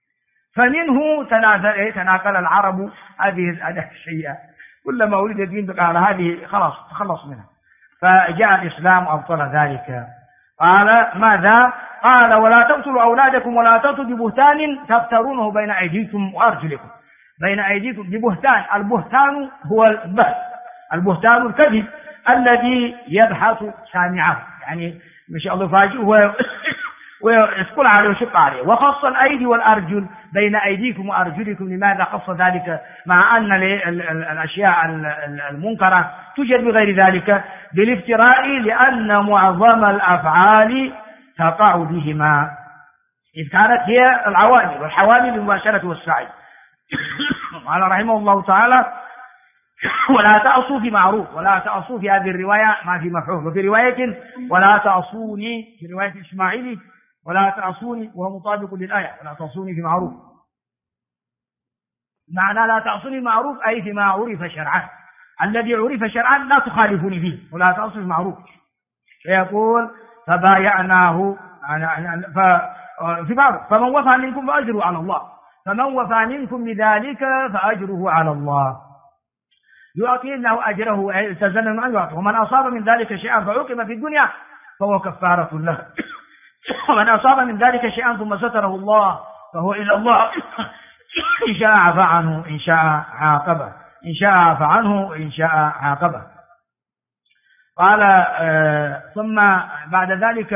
فمنه تناقل العرب هذه الشيئة، كلما ولدت بنت قال هذه خلاص تخلص منها، فجاء الإسلام وأبطل ذلك. قال ماذا؟ قال ولا تقتلوا أولادكم ولا تأتوا ببهتان تفترونه بين أيديكم وأرجلكم. بين أيديكم ببهتان، البهتان هو البهت، البهتان الكذب الذي يبحث سامعه، يعني مش الله فاجئ ويسكل عليه ويشق عليه. وخص الأيدي والأرجل بين أيديكم وأرجلكم. لماذا خص ذلك مع أن الأشياء المنكرة توجد بغير ذلك؟ بالافتراء، لأن معظم الأفعال تقع بهما، إذ كانت هي العوامل والحوامل للمباشرة والسعي. قال رحمه الله تعالى ولا تعصوا في معروف. ولا تعصوا في هذه الرواية ما في مفعول، وفي رواية ولا تعصوني، في رواية الإسماعيلي ولا تعصوني، وهو مطابق للآية ولا تعصوني في معروف. معنى لا تعصوني معروف أي فيما عرف شرعا، الذي عرف شرعا لا تخالفني فيه، ولا تعصوا في معروف. فيقول فبايعناه في معروف، فمن وفى منكم فأجره على الله، فمن وفى منكم بذلك فأجره على الله، يعطي الله أجره التزم أن يعطي. ومن أصاب من ذلك شيئا فعوقب في الدنيا فهو كفارة له، ومن أصاب من ذلك شيئا ثم ستره الله فهو إلى الله، إن شاء عفى عنه إن شاء عاقبه، إن شاء عفى عنه إن شاء عاقبه. قال ثم بعد ذلك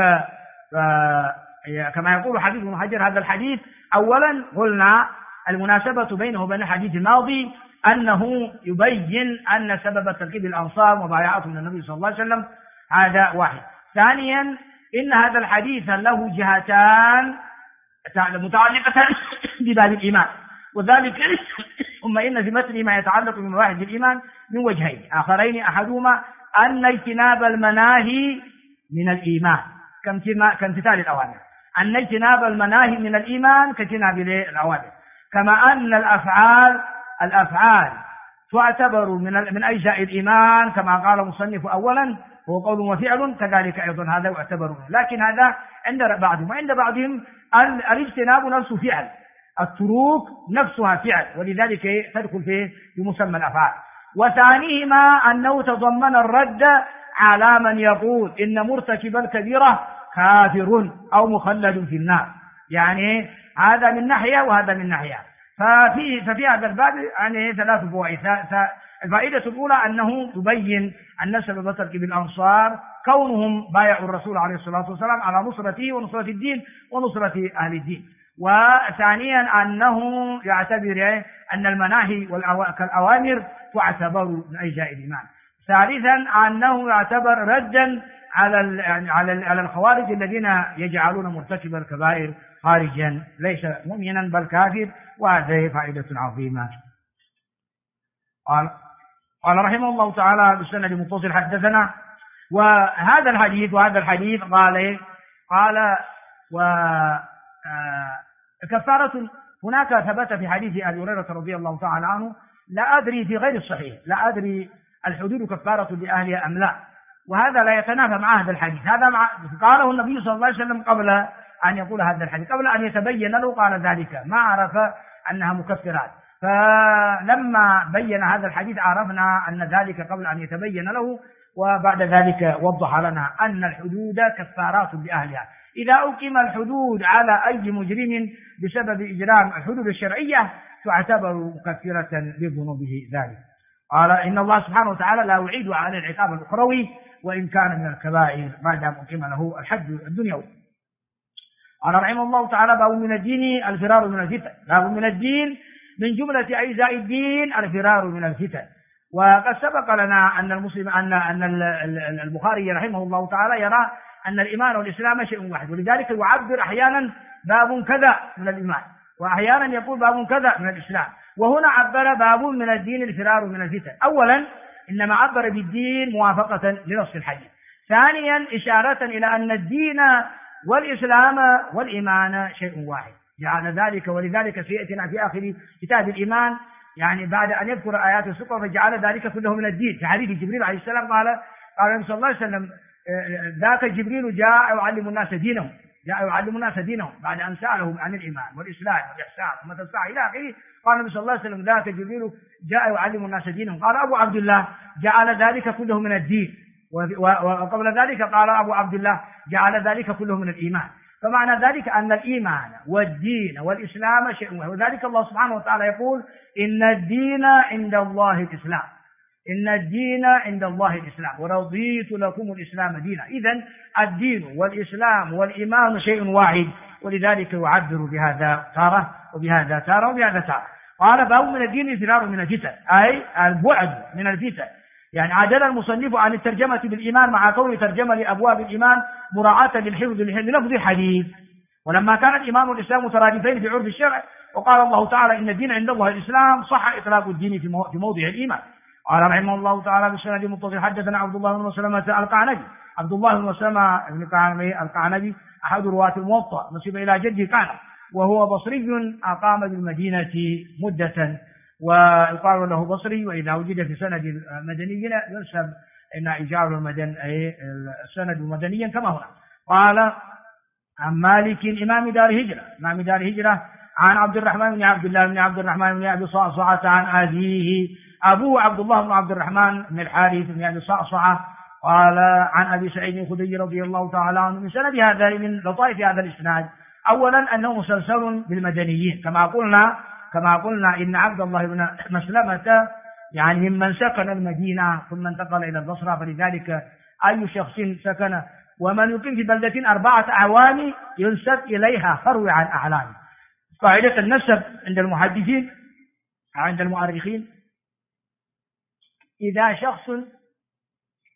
كما يقول حديث ابن حجر هذا الحديث، أولا قلنا المناسبة بينه وبين الحديث الماضي أنه يبين أن سبب تركيب الأنصار وبايعتهم من النبي صلى الله عليه وسلم هذا واحد. ثانيا إن هذا الحديث له جهتان متعلقة بباب الإيمان، وذلك ثم إن في متن ما يتعلق بمواهب الإيمان من وجهين آخرين، أحدهما أن اجتناب المناهي من الإيمان كامتثال الأوامر، أن اجتناب المناهي من الإيمان كاجتناب الأوامر، كما أن الأفعال تعتبر من أجزاء الإيمان كما قال المصنف أولا هو قول وفعل، كذلك أيضا هذا يعتبر منه. لكن هذا عند بعضهم، وعند بعضهم الاجتناب نفسه فعل، التروك نفسها فعل، ولذلك تدخل في مسمى الأفعال. وثانيهما أنه تضمن الرد على من يقول إن مرتكب الكبيرة كافر أو مخلد في النار، يعني هذا من ناحية وهذا من ناحية. ففي هذا الباب يعني ثلاث فوائد. الفائدة الأولى أنه يبين أن سبب ترك الأنصار كونهم بايعوا الرسول عليه الصلاة والسلام على نصرته ونصرة الدين ونصرة أهل الدين. وثانيا أنه يعتبر أن المناهي كالأوامر تعتبر من أجزاء الإيمان. ثالثا أنه يعتبر ردا على الخوارج الذين يجعلون مرتكب الكبائر خارجا ليس مؤمنا بل كافر، وهذه فائدة عظيمة. قال رحمه الله تعالى بالسند المتصل حدثنا، وهذا الحديث قال كفارة هناك ثبت في حديث أبي هريرة رضي الله تعالى عنه، لا أدري في غير الصحيح، لا أدري الحدود كفارة لأهلها أم لا، وهذا لا يتنافى مع هذا الحديث. هذا قاله النبي صلى الله عليه وسلم قبل أن يقول هذا الحديث، قبل أن يتبين له قال ذلك، ما عرف أنها مكفرات. فلما بين هذا الحديث عرفنا أن ذلك قبل أن يتبين له، وبعد ذلك وضح لنا أن الحدود كفارات لأهلها. إذا أقيم الحدود على أي مجرم بسبب إجرام الحدود الشرعية تعتبر مكفرة لذنوبه ذلك. قال إن الله سبحانه وتعالى لا يعيد على العقاب الأخروي وإن كان من الكبائر ما دام أقيم له الحد الدنيوي. قال رحمه الله تعالى باب من الدين الفرار من الفتن. باب من الدين من جملة أجزاء الدين الفرار من الفتن. وقد سبق لنا أن البخاري رحمه الله تعالى يرى أن الإيمان والإسلام شيء واحد، ولذلك يعبر أحيانا باب كذا من الإيمان، وأحيانا يقول باب كذا من الإسلام. وهنا عبر باب من الدين الفرار من الفتن. أولا إنما عبر بالدين موافقة لنص الحديث. ثانيا إشارة إلى أن الدين والإسلام والإيمان شيء واحد، جعل ذلك، ولذلك سيأتينا في آخر كتاب الإيمان يعني بعد أن يذكر آيات السقر فجعل ذلك كله من الدين. في حديث جبريل عليه السلام قال النبي صلى الله عليه وسلم ذاك جبريل جاء يعلم الناس دينهم بعد أن سألهم عن الإيمان والإسلام والإحسان ومتى الساعة إلى آخره. قال النبي صلى الله عليه وسلم ذاك جبريل جاء يعلم الناس دينهم. قال أبو عبد الله جعل ذلك كله من الدين، وقبل ذلك قال أبو عبد الله جعل ذلك كله من الإيمان. فمعنى ذلك أن الإيمان والدين والإسلام شيء واحد، وذلك الله سبحانه وتعالى يقول إن الدين عند الله الإسلام، إن الدين عند الله الإسلام ورضيت لكم الإسلام دينا. إذن الدين والإسلام والإيمان شيء واحد، ولذلك يعبر بهذا تارة وبهذا تارة وبهذا تارة. قال باب من الدين الفرار من الفتن، أي البعد من الفتن. يعني عدل المصنف عن الترجمة بالإيمان مع كون ترجمة لأبواب الإيمان مراعاة للحفظ للفظ الحديث، ولما كان الإيمان والإسلام مترادفين في عرف الشرع، وقال الله تعالى إن الدين عند الله الإسلام، صح إطلاق الدين في موضع الإيمان. قال رحمه الله تعالى بالسند المتصل حدثنا عبد الله بن مسلمة القعنبي. عبد الله بن مسلمة القعنبي أحد رواة الموطأ، نسب إلى جده كان، وهو بصري أقام بالمدينة مدة، ويقال له بصري، وإذا وجد في سند المدني ينسب إن إيجار السند مدنيا كما هنا. قال عن مالك إمام دار هجرة عن عبد الرحمن بن عبد الله بن عبد الرحمن بن أبي صعصعة عن أبيه، أبوه عبد الله بن عبد الرحمن بن الحارث بن أبي صعصعة. قال عن أبي سعيد الخدري رضي الله تعالى عنه من سند هذا، من لطائف هذا الإسناد. أولا أنه مسلسل بالمدنيين كما قلنا إن عبد الله بن مسلمة يعني ممن سكن المدينة ثم انتقل إلى البصرة، فلذلك أي شخص سكن ومن يقيم في بلدة 4 أعوام ينسب إليها فروي عن أعلامه. قاعدة النسب عند المحدثين عند المؤرخين، إذا شخص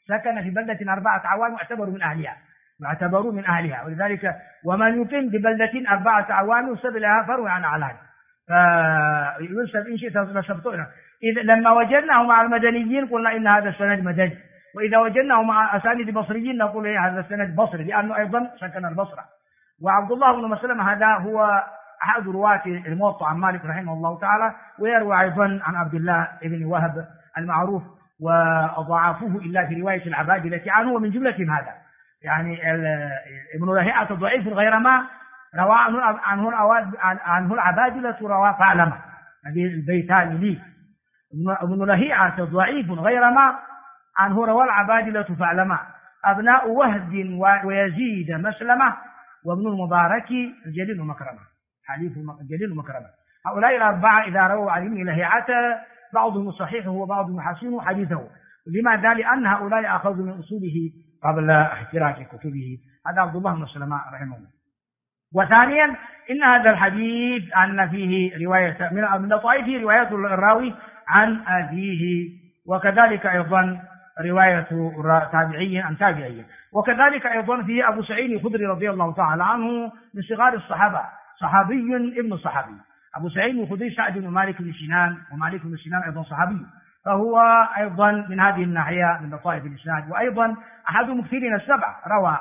سكن في بلدة 4 أعوام واعتبروا من أهلها، ولذلك ومن يقيم ببلدة 4 أعوام ينسب لها فروي عن علان، فينسب إن شئت نسبته. إذا لما وجدناه مع المدنيين قلنا إن هذا السند مدني، وإذا وجدناه مع أسانيد البصريين نقول هذا السند بصري، لأنه أيضا سكن البصرة. وعبد الله بن مسلمة هذا هو أحد رواة الموطأ عن مالك رحمه الله تعالى، ويروي أيضا عن عبد الله بن وهب المعروف، وضعفوه إلا في رواية العبادلة عنه، ومن جملتهم هذا يعني ابن لهيعة ضعيف غير ما روى عنه العبادلة روى فعلمة، هذه البيتان لي. ابن لهيعة ضعيف غير ما عنه روى العبادلة فعلمة. أبناء وهب ويزيد مسلمة وابن المبارك الجليل ومكرمة، حليف الجليل ومكرمة. هؤلاء الأربعة إذا رووا عن ابن لهيعة بعضهم صحيحه وبعضهم حسنه حديثه. لماذا؟ لأن هؤلاء أخذوا من أصوله قبل احتراق كتبه. هذا عبد الله بن سلمة رحمه الله. وثانيا إن هذا الحديث أن فيه رواية من لطائفه رواية الراوي عن أبيه، وكذلك أيضا رواية تابعي عن تابعي، وكذلك أيضا فيه أبو سعيد الخدري رضي الله تعالى عنه من صغار الصحابة، صحابي ابن صحابي. أبو سعيد الخدري سعد بن مالك بن سنان، ومالك بن سنان أيضا صحابي، فهو أيضا من هذه الناحية من لطائف الإسناد، وأيضا أحد المكثرين السبع، روى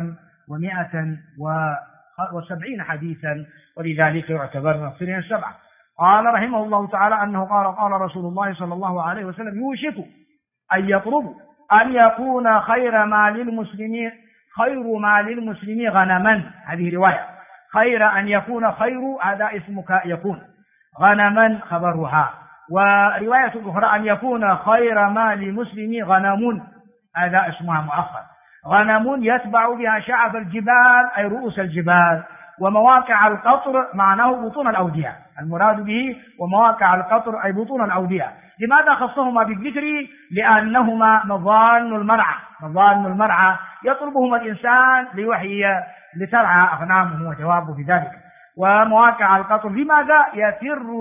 1170 حديثا، ولذلك يعتبر من المكثرين السبع. قال رحمه الله تعالى أنه قال رسول الله صلى الله عليه وسلم: يوشك أن يقرب أن يكون خير ما للمسلمين غنما. هذه رواية خير أن يكون، خير هذا اسمك يكون، غنما خبرها. ورواية أخرى أن يكون خير ما للمسلمين غنم، هذا اسمها مؤخر. غنم يتبع بها شعب الجبال أي رؤوس الجبال، ومواقع القطر معناه بطون الأودية، المراد به ومواقع القطر أي بطون الأودية. لماذا خصهما بالذكر؟ لأنهما مظان المرعى يطلبهما الإنسان ليحيي لترعى أغنامه، وجوابه في ذلك. ومواقع القطر لماذا؟ يفر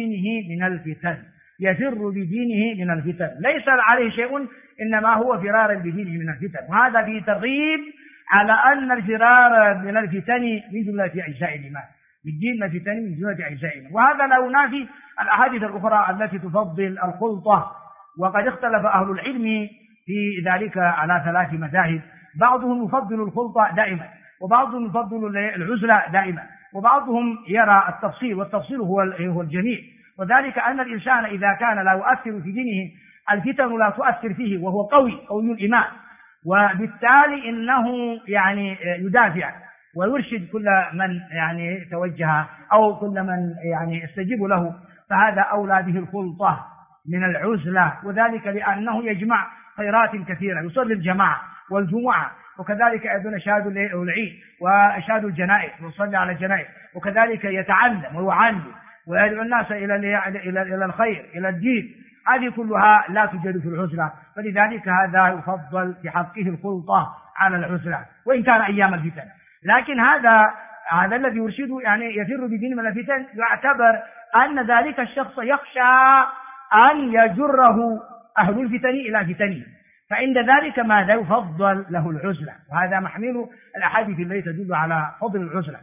بدينه من الفتن، ليس عليه شيء إنما هو فرار بدينه من الفتن. وهذا فيه ترغيب على أن الفرار من الفتن من جملة أجزاء الإيمان، بالدين الفتن من جملة أجزاء الإيمان. وهذا لا ينافي الأحاديث الأخرى التي تفضل الخلطة، وقد اختلف أهل العلم في ذلك على 3 مذاهب. بعضهم يفضل الخلطة دائما، وبعضهم يفضل العزلة دائما، وبعضهم يرى التفصيل، والتفصيل هو الجميع. وذلك أن الإنسان إذا كان لا يؤثر في دينه الفتن لا تؤثر فيه، وهو قوي الإيمان، وبالتالي إنه يعني يدافع ويرشد كل من يعني توجه أو كل من يعني يستجيب له، فهذا أولى به الخلطة من العزلة. وذلك لأنه يجمع خيرات كثيرة، يصلي الجماعة والجمعة، وكذلك أيضا يشهد العيد ويشهد الجنائز ويصلي على الجنائز، وكذلك يتعلم ويعلم ويدعو الناس إلى الخير إلى الدين. هذه كلها لا توجد في العزلة، فلذلك هذا يفضل في حقه الخلطة على العزلة وإن كان أيام الفتن. لكن هذا الذي يرشد يعني يفر بدين من الفتن، يعتبر أن ذلك الشخص يخشى أن يجره أهل الفتن إلى فتنه، فعند ذلك ماذا يفضل له العزلة، وهذا محمل الأحاديث التي تدل على فضل العزلة.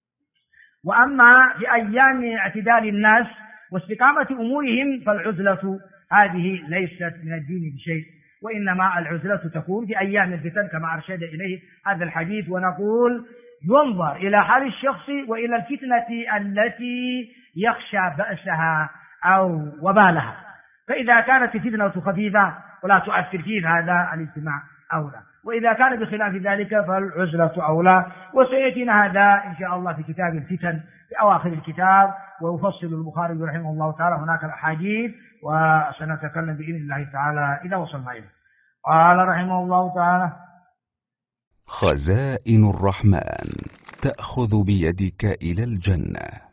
وأما في أيام اعتدال الناس واستقامة أمورهم فالعزلة هذه ليست من الدين بشيء، وإنما العزلة تكون في أيام الفتن كما أرشد إليه هذا الحديث. ونقول ينظر إلى حال الشخص وإلى الفتنة التي يخشى بأسها أو وبالها، فإذا كانت الفتنة خفيفة ولا تؤثر فيه هذا الاجتماع أولى، وإذا كان بخلاف ذلك فالعزلة أولى. وسيأتينا هذا إن شاء الله في كتاب الفتن في أواخر الكتاب، ويفصل البخاري رحمه الله تعالى هناك الأحاديث، وسنتكلم بإذن الله تعالى إذا وصلنا إليه. قال رحمه الله تعالى: خزائن الرحمن تأخذ بيدك إلى الجنة.